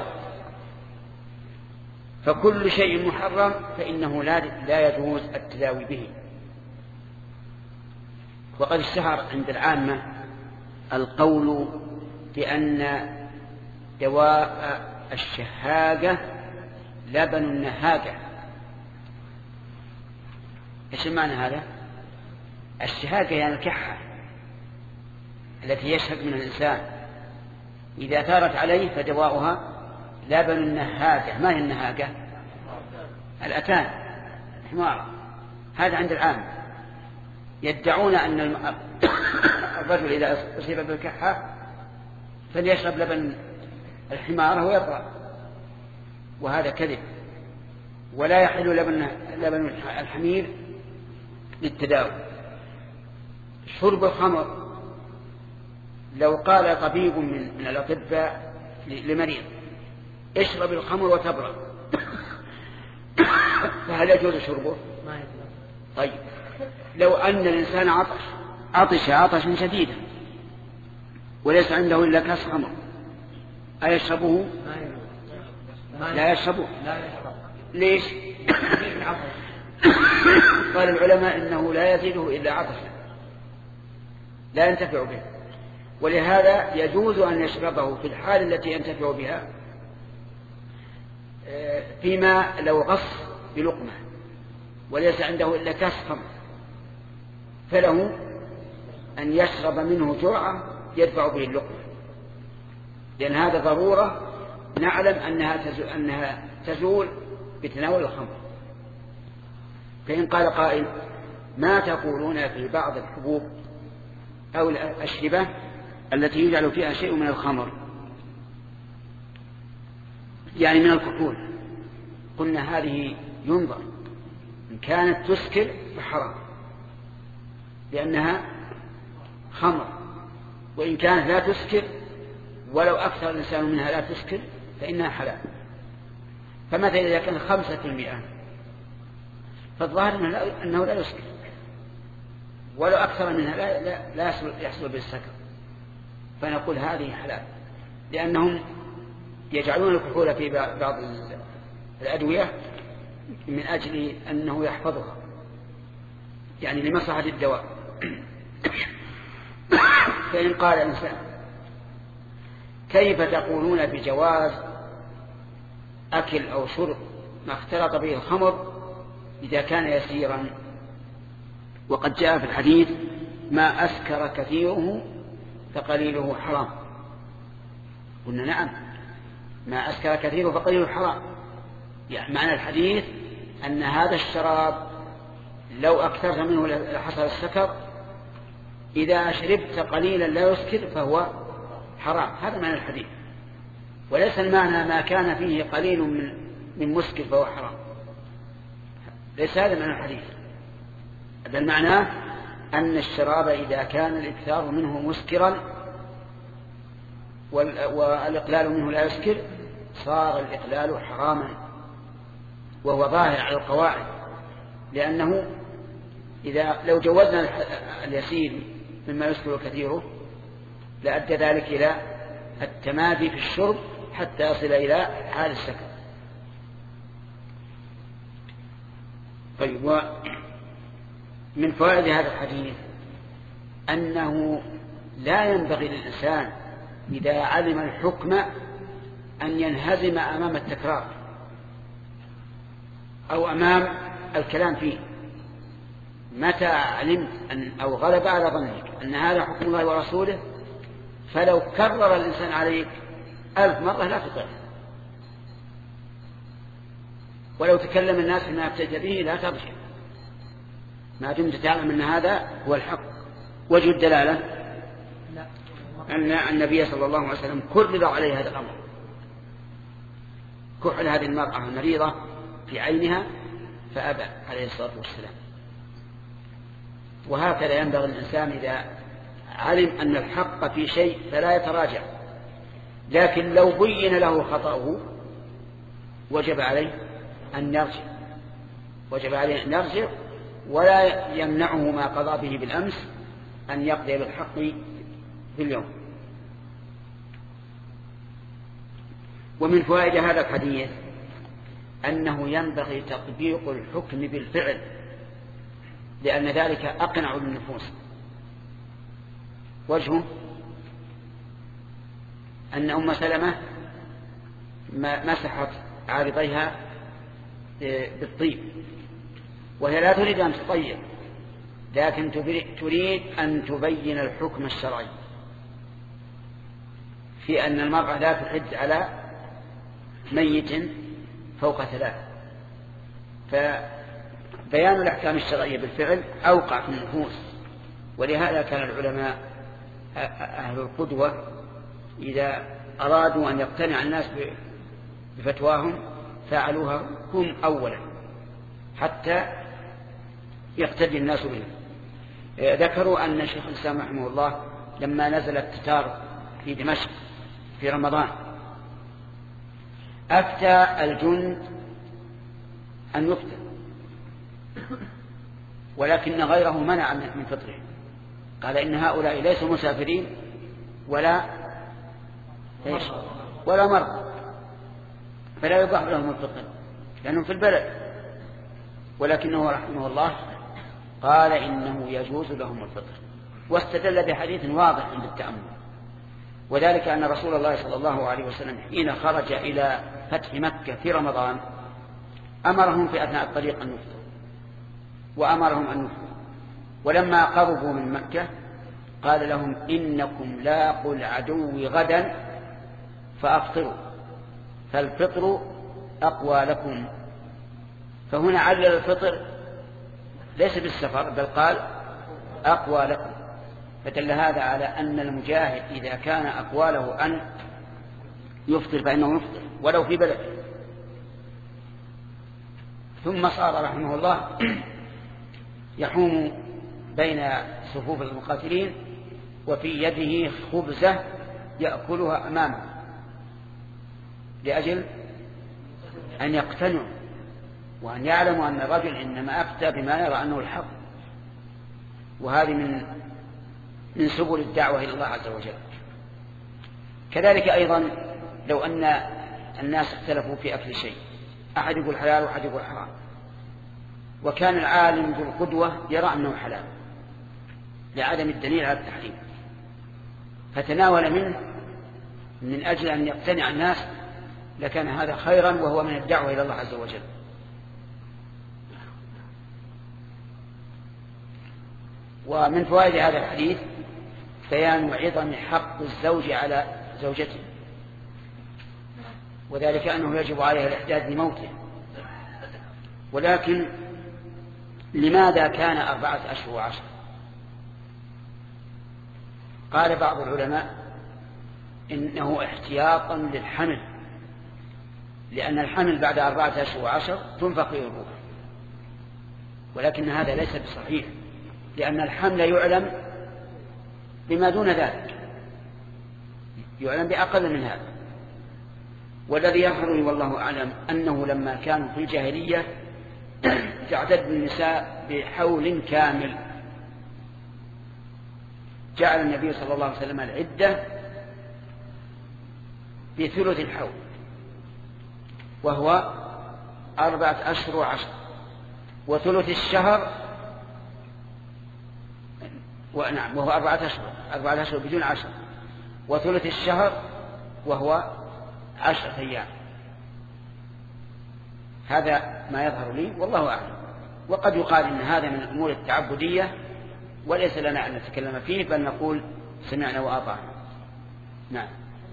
[SPEAKER 1] فكل شيء محرم فإنه لا يجوز التداوي به. وقد اشتهر عند العامة القول بأن دواء الشهاقة لبن النهاجة. إيش معنى هذا؟ الشهاجة يعني الكحة التي يشهد من الإنسان إذا ثارت عليه فدواؤها لبن النهاجة. ما هي النهاجة؟ الأتان، حمار. هذا عند العام يدعون أن الرجل إذا أصيب بالكحة فليشرب لبن الحمار ويطرأ، وهذا كذب. ولا يحل لبن الحمير للتداوي. شرب الخمر، لو قال طبيب من الأطباء لمريض اشرب الخمر وتبرأ فهل يجوز شربه؟ طيب لو أن الإنسان عطش عطشا شديدا وليس عنده إلا كاس خمر أيشربه؟ لا يشربه. ليش؟ قال العلماء إنه لا يزيده إلا عطشا لا ينتفع به، ولهذا يجوز أن يشربه في الحال التي ينتفع بها، فيما لو غص بلقمة وليس عنده إلا كاس خمر فله أن يشرب منه جرعة يدفع به اللقمة، لأن هذا ضرورة نعلم أنها تزول بتناول الخمر. فإن قال قائل ما تقولون في بعض الحبوب أو الأشربة التي يجعل فيها شيء من الخمر يعني من الكحول؟ قلنا هذه ينظر، إن كانت تسكر فحرام لأنها خمر، وإن كانت لا تسكر ولو أكثر الإنسان منها لا تسكر فإنها حلال. فمثلا إذا كان 5% فالظاهر أنه لا يسكر، ولو أكثر منها لا يحصل بالسكر، فنقول هذه حلال، لأنهم يجعلون الكحول في بعض الأدوية من أجل أنه يحفظها، يعني لمصلحة الدواء. فإن قال الإنسان كيف تقولون بجواز أكل أو شرب ما اختلط به الخمر إذا كان يسيرا؟ وقد جاء في الحديث ما أسكر كثيره فقليله حرام. قلنا نعم، ما أسكر كثيره فقليله حرام، يعني معنى الحديث أن هذا الشراب لو أكثرت منه لحصل السكر، إذا شربت قليلا لا يسكر فهو حرام. هذا معنى الحديث، وليس المعنى ما كان فيه قليل من مسكر فهو حرام، ليس هذا معنى الحديث. بل معناه أن الشراب إذا كان الإكثار منه مسكرا والإقلال منه لا يسكر صار الإقلال حراما، وهو ظاهر على القواعد، لأنه لو جوزنا اليسير مما يسكر كثيره لأدى ذلك إلى التمادي في الشرب حتى يصل إلى حال السكر. طيب، ومن فوائد هذا الحديث أنه لا ينبغي للإنسان إذا علم الحكم أن ينهزم أمام التكرار أو أمام الكلام فيه. متى علمت أو غلب على ظنك أن هذا حكم الله ورسوله فلو كرر الإنسان عليك 1000 مرة لا تطيع، ولو تكلم الناس فيما ابتدأ به لا ترجع، ما دمت تعلم أن هذا هو الحق. وجه الدلالة أن النبي صلى الله عليه وسلم كرر عليه هذا الأمر، كحل هذه المرأة المريضة في عينها فأبى عليه الصلاة والسلام. وهكذا ينبغي الإنسان إذا علم أن الحق في شيء فلا يتراجع، لكن لو بين له خطأه وجب عليه أن يرجع ولا يمنعه ما قضى به بالأمس أن يقضي بالحق باليوم. ومن فوائد هذا الحديث أنه ينبغي تطبيق الحكم بالفعل، لأن ذلك أقنع للنفوس. وجهه أن أم سلمة مسحت عارضيها بالطيب، وهي لا تريد أن تطيب، لكن تريد أن تبين الحكم الشرعي في أن المرأة لا تحد على ميت فوق 3. فبيان الأحكام الشرعية بالفعل أوقع في النفوس، ولهذا كان العلماء أهل القدوة إذا أرادوا أن يقتنع الناس بفتواهم فعلوها هم أولا حتى يقتدي الناس بهم. ذكروا أن شيخ الإسلام رحمه الله لما نزل التتار في دمشق في رمضان أفتى الجند أن يفطر، ولكن غيره منع من فطره، قال إن هؤلاء ليسوا مسافرين ولا مرضى، فلا يباح لهم الفطر لأنهم في البلد، ولكنه رحمه الله قال إنه يجوز لهم الفطر، واستدل بحديث واضح عند التأمل، وذلك أن رسول الله صلى الله عليه وسلم حين خرج إلى فتح مكة في رمضان أمرهم في أثناء الطريق أن يفطروا، وأمرهم أن يفطروا، ولما قربوا من مكة قال لهم إنكم لاقوا العدو غدا فأفطروا فالفطر أقوى لكم. فهنا علل الفطر ليس بالسفر بل قال أقوى لكم، فدل هذا على أن المجاهد إذا كان أقوى له أن يفطر فإنه يفطر ولو في بلد. ثم صار رحمه الله يحوم بين صفوف المقاتلين وفي يده خبزة يأكلها أمامه لأجل أن يقتنعوا وأن يعلموا أن الرجل إنما أفتى بما يرى أنه الحق. وهذه من سبل الدعوة إلى الله عز وجل. كذلك أيضا لو أن الناس اختلفوا في أكل شيء، أحد يقول حلال وأحد يقول حرام، وكان العالم ذو القدوة يرى أنه حلال لعدم الدليل على التحريم، فتناول منه من أجل أن يقتنع الناس، لكان هذا خيرا وهو من الدعوة إلى الله عز وجل. ومن فوائد هذا الحديث بيان عظم حق الزوج على زوجته، وذلك أنه يجب عليه الإحداث لموته. ولكن لماذا كان 4 أشهر و10؟ قال بعض العلماء إنه احتياطا للحمل، لأن الحمل بعد 4 أشهر و10 تنفخ فيه الروح، ولكن هذا ليس بصحيح، لأن الحمل يعلم بما دون ذلك، يعلم بأقل من هذا. والذي يظهر والله أعلم أنه لما كانوا في الجاهلية تعتد النساء بحول كامل، جعل النبي صلى الله عليه وسلم العدة بثلث الحول، وهو 4 أشهر و10، وثلث الشهر ونعم وهو 4 أشهر بدون 10، وثلث الشهر وهو 10 أيام. هذا ما يظهر لي والله أعلم. وقد يقال إن هذا من الأمور التعبدية وليس لنا أن نتكلم فيه، بل نقول سمعنا وأطعنا. نعم.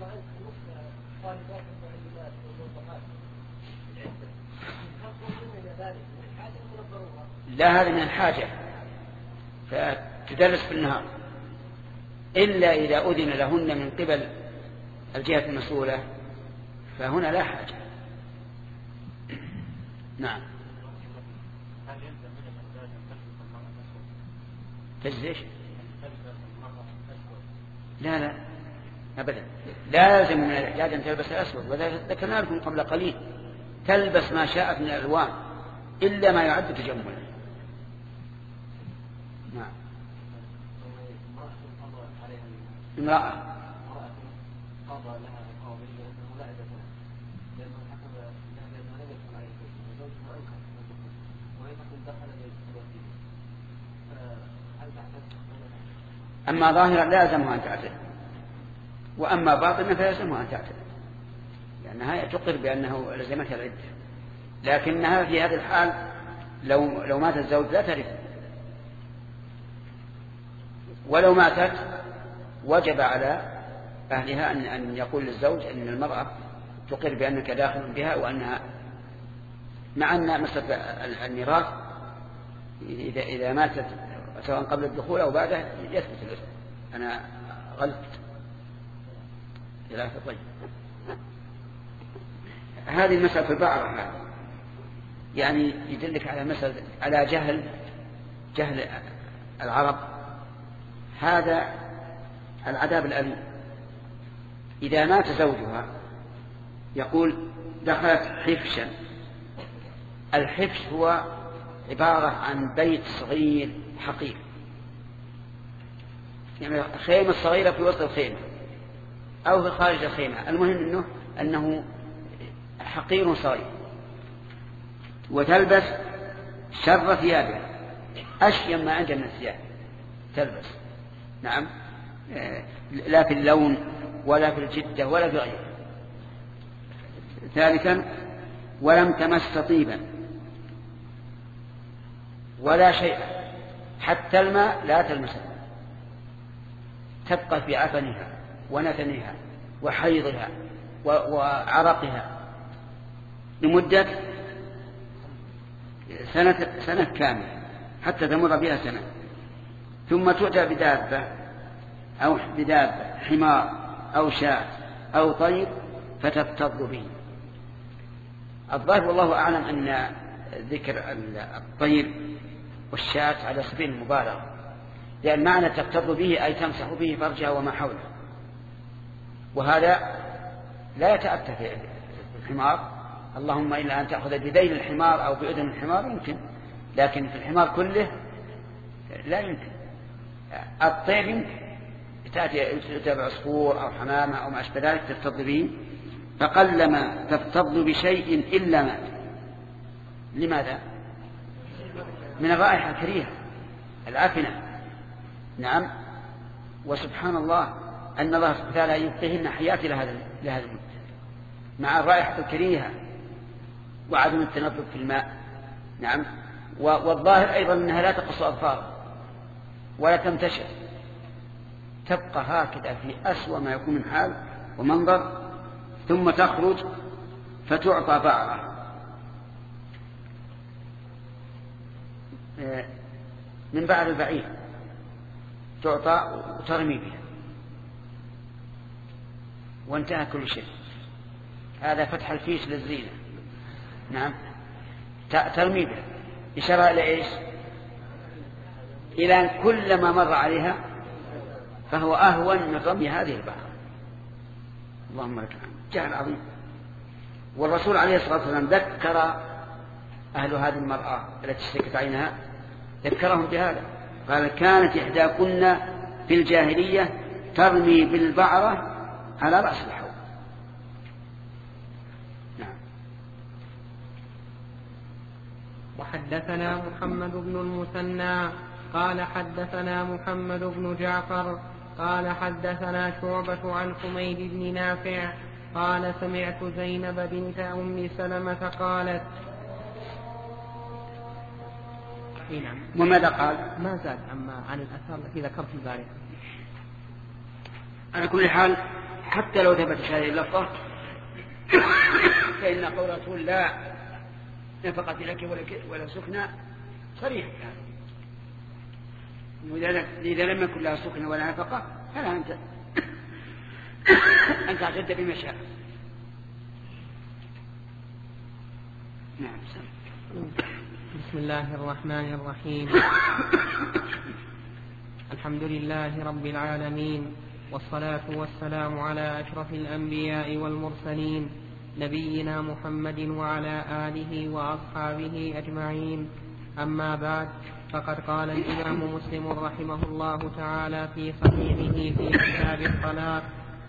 [SPEAKER 1] لا، هذا من الحاجة فتدرس في النهار، إلا إذا أذن لهن من قبل الجهة المسؤولة فهنا لا حاجة. نعم. تجزيش؟ لا أبدا، لا يلزم من الإحداد أن تلبس الأسود، وذلك ذكرنا لكم قبل قليل تلبس ما شاءت من الألوان إلا ما يعد تجملا. نعم. امرأة أما ظاهرا لا يلزمها أن تعتد، وأما باطنا فيلزمها أن تعتد، لأنها تقر بأنه لزمتها العدة. لكنها في هذه الحال لو مات الزوج لا ترث، ولو ماتت وجب على أهلها أن يقول للزوج أن المرأة تقر بأنك داخل بها، وأنها مع أن مسألة الميراث إذا ماتت سواء قبل الدخول أو بعده يثبت الإرث. أنا غلط ثلاثة. طيب هذه المسألة في البعرة هذه يعني يدلك على مسألة على جهل العرب. هذا العذاب الأليم. إذا مات زوجها يقول دخلت حفشا. الحفش هو عبارة عن بيت صغير حقير، يعني خيمة صغيرة في وسط الخيمة أو في خارج الخيمة، المهم أنه حقير صغير، وتلبس شر ثيابها، أشيم ما عندها من الثياب تلبس. نعم، لا في اللون ولا في الجدة ولا في غيره. ثالثا ولم تمس طيبا ولا شيء، حتى الماء لا تلمسه، تبقى في عفنها ونتنها وحيضها وعرقها لمدة سنة كاملة حتى تمر بها سنة، ثم تؤتى بدابة أو بدابة حمار أو شاة أو طير فتفتض به. الظاهر والله أعلم أن ذكر الطير والشاة على سبيل المبالغة، لأن معنى تفتض به أي تمسح به فرجها وما حوله، وهذا لا يتأتى في الحمار، اللهم إلا أن تأخذ بذيل الحمار أو بأذن الحمار يمكن، لكن في الحمار كله لا يمكن. الطير يمكن تأتي بعصفور أو حمامة أو ما أشبه ذلك تفتض به، فقلما تفتض بشيء إلا مات. لماذا؟ من الرائحة الكريهة العفنة. نعم، وسبحان الله أن الله سبحانه وتعالى يبقيهن حياة لهذا المدة مع الرائحة الكريهة وعدم التنظف في الماء. نعم، والظاهر أيضا أنها لا تقص أظفارها ولا تمتشر، تبقى هكذا في أسوأ ما يكون من حال ومنظر، ثم تخرج فتعطى بعرة من بعد البعير، تعطى وترمي بها وانتهى كل شيء. هذا فتح الفيش للزينة. نعم، ترمي بها إشارة إلى إيش؟ إلى أن كل ما مر عليها فهو أهون من رمي هذه البحر. اللهم لك الحمد، جهل عظيم. والرسول عليه الصلاة والسلام ذكر أهل هذه المرأة التي اشتكت عينها، ذكرهم بهذا، قال كانت إحداكن في الجاهلية ترمي بالبعرة على رأس الحوض. نعم.
[SPEAKER 2] وحدثنا محمد بن المثنى قال حدثنا محمد بن جعفر قال حدثنا شعبة عن حميد بن نافع قال سمعت زينب بنت أم سلمة قالت.
[SPEAKER 1] نعم. وماذا قال؟
[SPEAKER 2] ما زاد عن الأثار التي ذكرت البارحة.
[SPEAKER 1] على كل حال حتى لو ثبت هذه اللفظة فإن قول رسول لا نفقة لك ولا سكنى صريح هذا. إذا لم يكن لها سكنى ولا نفقة فلا أن تعتد بمشاء. نعم.
[SPEAKER 2] بسم الله الرحمن الرحيم. الحمد لله رب العالمين، والصلاة والسلام على أشرف الأنبياء والمرسلين نبينا محمد وعلى آله وأصحابه أجمعين. أما بعد، فقد قال الإمام مسلم رحمه الله تعالى في صحيحه في كتاب الطلاق: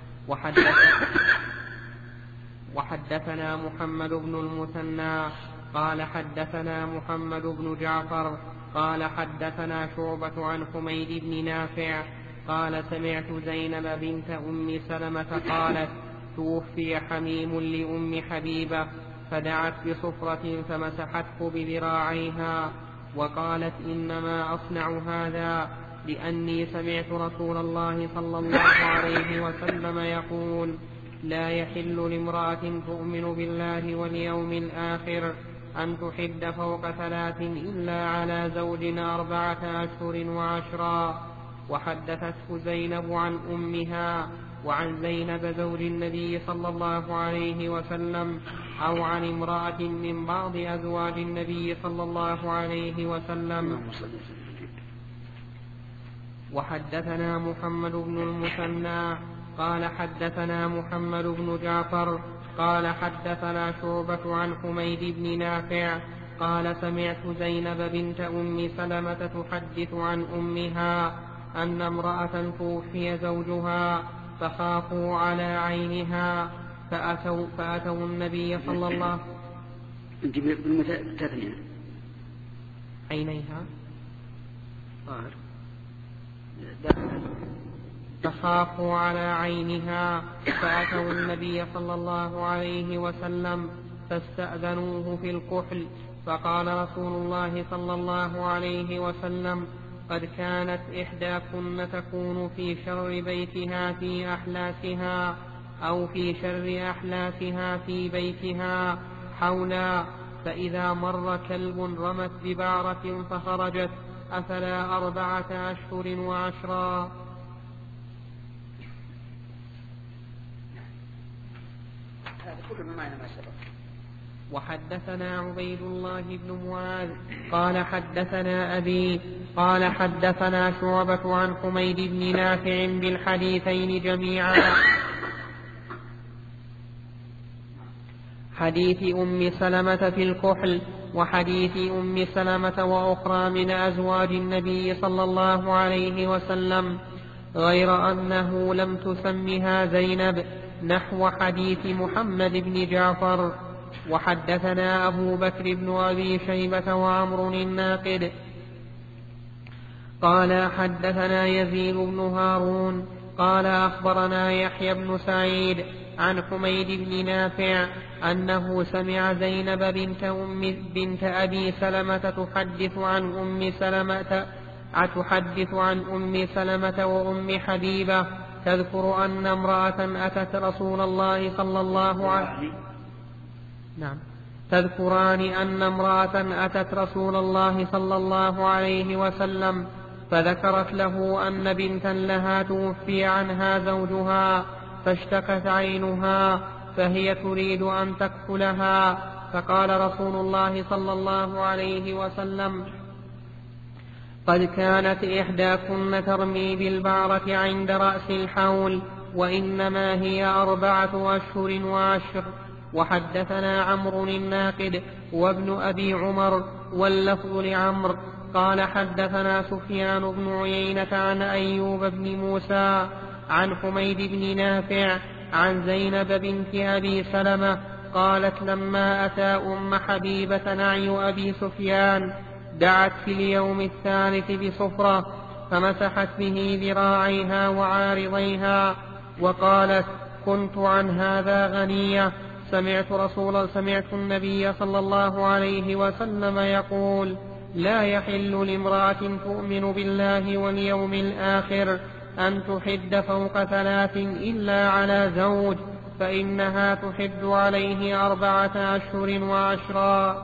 [SPEAKER 2] وحدثنا محمد بن المثنى قال حدثنا محمد بن جعفر قال حدثنا شعبة عن حميد بن نافع قال سمعت زينب بنت أم سلمة قالت: توفي حميم لأم حبيبة فدعت بصفرة فمسحته بذراعيها وقالت إنما أصنع هذا لأني سمعت رسول الله صلى الله عليه وسلم يقول لا يحل لامرأة تؤمن بالله واليوم الآخر أن تحد فوق 3 إلا على زوج 4 أشهر و10. وحدثته زينب عن أمها وعن زينب زوج النبي صلى الله عليه وسلم أو عن امرأة من بعض أزواج النبي صلى الله عليه وسلم. وحدثنا محمد بن المثنى قال حدثنا محمد بن جعفر قال حدثنا شعبة عن حميد بن نافع قال سمعت زينب بنت أم سلمة تحدث عن أمها أن امرأة توفي زوجها فخافوا على عينها فأتوا النبي صلى الله عينيها فخافوا على عينها فأتوا النبي صلى الله عليه وسلم فاستأذنوه في الكحل فقال رسول الله صلى الله عليه وسلم قد كانت إحداكن تكون في شر بيتها في أحلاسها أو في شر أحلاسها في بيتها حولا فإذا مر كلب رمت ببعرة فخرجت أفلا 4 أشهر و10. وحدثنا عبيد الله بن معاذ قال حدثنا أبي قال حدثنا شعبة عن حميد بن نافع بالحديثين جميعا حديث أم سلمة في الكحل وحديث أم سلمة وأخرى من أزواج النبي صلى الله عليه وسلم غير أنه لم تسمها زينب نحو حديث محمد بن جعفر. وحدثنا أبو بكر بن أبي شيبة وعمر الناقد قال حدثنا يزيد بن هارون قال أخبرنا يحيى بن سعيد عن حميد بن نافع أنه سمع زينب بنت أبي سلمة تحدث عن أم سلمة وأم حبيبة تذكر أن امرأة أتت رسول الله صلى الله عليه تذكران أن امرأة أتت رسول الله صلى الله عليه وسلم فذكرت له أن بنتا لها توفي عنها زوجها فاشتكت عينها فهي تريد أن تكفلها فقال رسول الله صلى الله عليه وسلم قد كانت إحداكن ترمي بالبعرة عند رأس الحول وإنما هي 4 أشهر و10. وحدثنا عمرو الناقد وابن أبي عمر واللفظ لعمر قال حدثنا سفيان بن عيينة عن أيوب بن موسى عن حميد بن نافع عن زينب بنت أبي سلمة قالت لما أتى أم حبيبة نعي أبي سفيان دعت في اليوم الثالث بصفرة فمسحت به ذراعيها وعارضيها وقالت كنت عن هذا غنية سمعت النبي صلى الله عليه وسلم يقول لا يحل لامرأة تؤمن بالله واليوم الآخر أن تحد فوق 3 إلا على زوج فإنها تحد عليه 4 أشهر و10.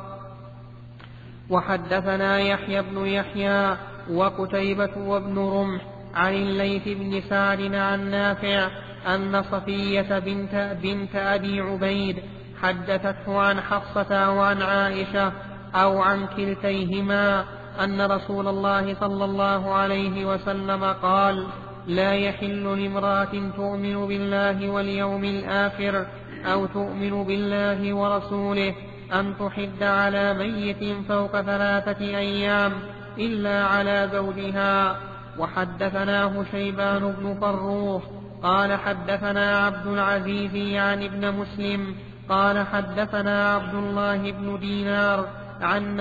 [SPEAKER 2] وحدثنا يحيى بن يحيى وقتيبة وابن رمح عن الليث بن سعد عن نافع أن صفية بنت أبي عبيد حدثته عن حفصة وعن عائشة أو عن كلتيهما أن رسول الله صلى الله عليه وسلم قال لا يحل لامرأة تؤمن بالله واليوم الآخر أو تؤمن بالله ورسوله أن تحد على ميت فوق 3 أيام إلا على زوجها. وحدثناه شيبان بن فروخ قال حدثنا عبد العزيز يعني ابن مسلم قال حدثنا عبد الله بن دينار عن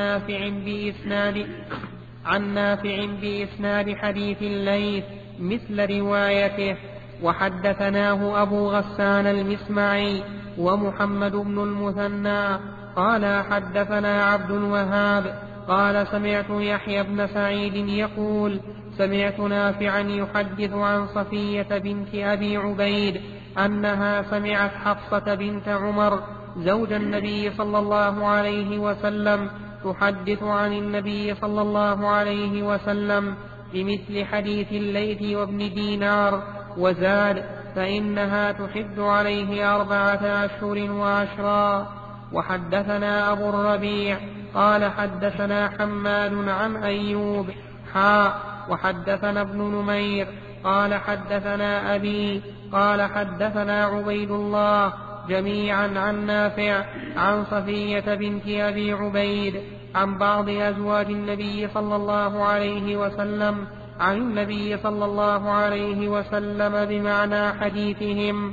[SPEAKER 2] نافع بإسناد حديث الليث مثل روايته. وحدثناه أبو غسان المسمعي ومحمد بن المثنى قال حدثنا عبد الوهاب قال سمعت يحيى بن سعيد يقول سمعت نافعا يحدث عن صفية بنت أبي عبيد أنها سمعت حفصة بنت عمر زوج النبي صلى الله عليه وسلم تحدث عن النبي صلى الله عليه وسلم بمثل حديث الليث وابن دينار وزاد فإنها تحد عليه 4 أشهر وعشرا. وحدثنا أبو الربيع قال حدثنا حماد عن أيوب وحدثنا ابن نمير قال حدثنا أبي قال حدثنا عبيد الله جميعا عن نافع عن صفية بنت أبي عبيد عن بعض أزواج النبي صلى الله عليه وسلم عن النبي صلى الله عليه وسلم بمعنى حديثهم.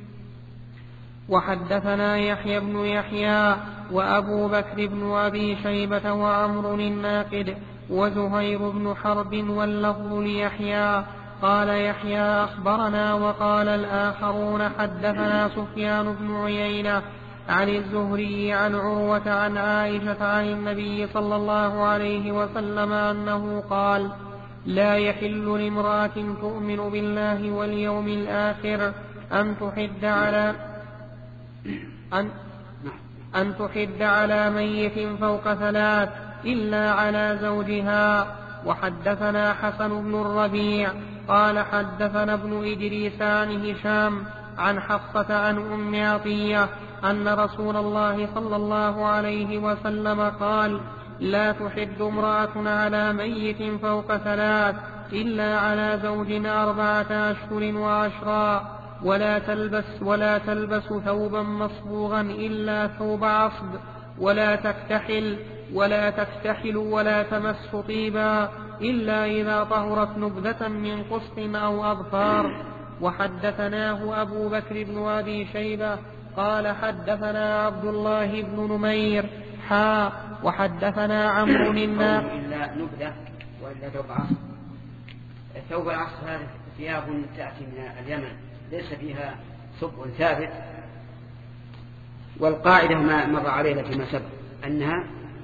[SPEAKER 2] وحدثنا يحيى بن يحيى وأبو بكر بن أبي شيبة وعمر الناقد وزهير بن حرب واللفظ ليحيى قال يحيى أخبرنا وقال الآخرون حدثنا سفيان بن عيينة عن الزهري عن عروة عن عائشة عن النبي صلى الله عليه وسلم أنه قال لا يحل لامرأة تؤمن بالله واليوم الآخر أن تحد على ميت فوق 3 إلا على زوجها. وحدثنا حسن بن الربيع قال حدثنا ابن إدريس عن هشام عن حفصة عن أم عطية أن رسول الله صلى الله عليه وسلم قال لا تحد امرأة على ميت فوق 3 إلا على زوج 4 أشهر وعشرا ولا تلبس ثوبا مصبوغا إلا ثوب عصب ولا تكتحل ولا تمس طيبا إلا إذا طهرت نبذة من قسط أو أظفار. وحدثناه أبو بكر بن أبي شيبة قال حدثنا عبد الله بن نمير وحدثنا عمرو الناقد
[SPEAKER 1] إلا نبذة وإلا ثوب عصب. ثوب العصب هذه ثياب تأتي من اليمن ليس فيها صبغ ثابت، والقاعدة ما مر علينا فيما سبق أنها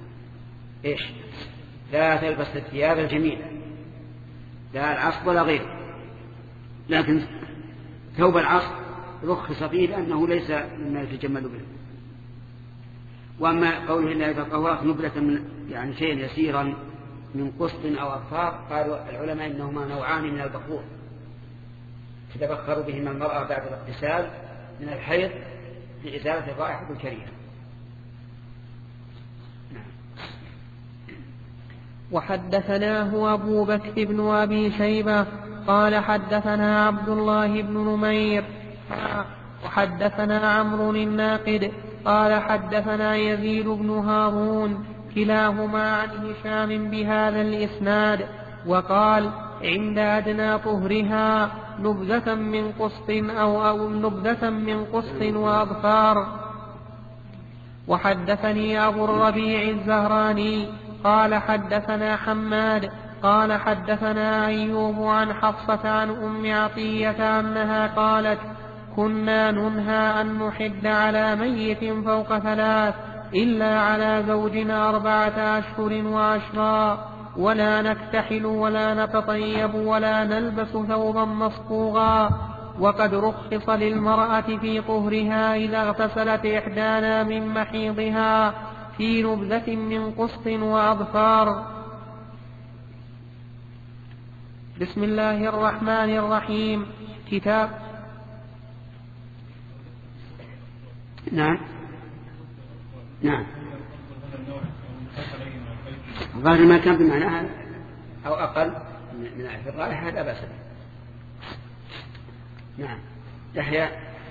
[SPEAKER 1] لا تلبس الثياب الجميلة لا العصب ولا غيره، لكن ثوب العصب رخص فيه لأنه ليس مما يتجمل به. وأما قوله إلا إذا طهرت نبلة من يعني شيء يسيرا من قسط أو أظفار، قالوا العلماء إنهما نوعان من البخور تتبخر بهما المرأة بعد الاغتسال من الحيض لإزالة الرائحة الكريهة.
[SPEAKER 2] وحدثناه أبو بكر بن أبي شيبة قال حدثنا عبد الله بن نمير وحدثنا عمرو الناقد قال حدثنا يزيد بن هارون كلاهما عن هشام بهذا الإسناد وقال عند أدنى طهرها نبذة من قسط أو نبذة من قسط وأظفار. وحدثني أبو الربيع الزهراني قال حدثنا حماد قال حدثنا أيوب عن حفصة عن أم عطية أنها قالت كنا ننهى أن نحد على ميت فوق 3 إلا على زوجنا 4 أشهر وعشرا ولا نكتحل ولا نتطيب ولا نلبس ثوبا مصبوغا. وقد رخص للمرأة في طهرها إذا اغتسلت إحدانا من محيضها في نبذة من قسط وأظفار. بسم الله الرحمن الرحيم. كتاب
[SPEAKER 1] نعم ظاهر ما كان بمعناها أو أقل من الرائحة لا بأس به. نعم يحيى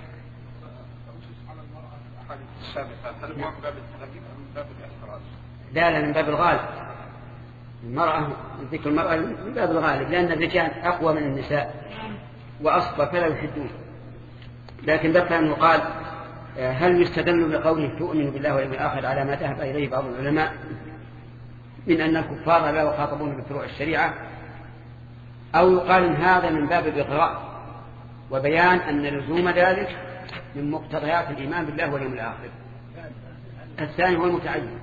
[SPEAKER 1] لا من باب الغالب. المرأة ذكر المرأة من باب الغالب لأن الرجال أقوى من النساء وأصفى فلا يحدون. لكن بقى أنه قال هل يستدل بقوله تؤمن بالله واليوم الآخر على ما ذهب إليه بعض العلماء من أن الكفار لا يخاطبون بفروع الشريعة، أو يقال إن هذا من باب الإغراء وبيان أن لزوم ذلك من مقتضيات الإيمان بالله واليوم الآخر. الثاني هو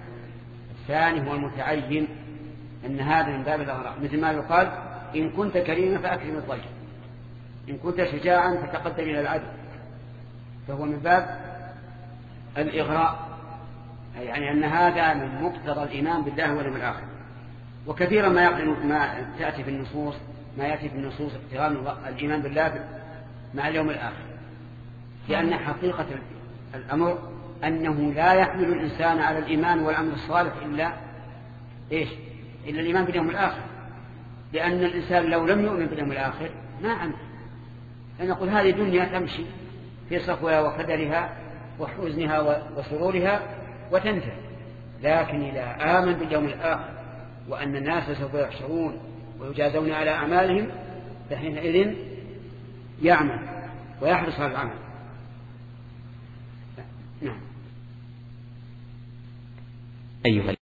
[SPEAKER 1] المتعين أن هذا من باب الأغراض، مثل ما يقال إن كنت كريما فأكرم الضيف، إن كنت شجاعا فتقدم إلى العدل، فهو من باب الإغراء، يعني أن هذا من مقتضى الإيمان بالله واليوم الآخر. وكثيرا ما يأتي في النصوص اقتران الإيمان بالله مع اليوم الآخر، لأن حقيقة الأمر أنه لا يحمل الإنسان على الإيمان والعمل الصالح إلا الإيمان باليوم الآخر، لأن الإنسان لو لم يؤمن باليوم الآخر ما عمل، فنقول هذه دنيا تمشي في صفوها وقدرها وحزنها وسرورها وتنتهي، لكن إذا آمن باليوم الآخر وأن الناس سوف يحشرون ويجازون على أعمالهم فحينئذ يعمل ويحرص على العمل. نعم.
[SPEAKER 3] أيها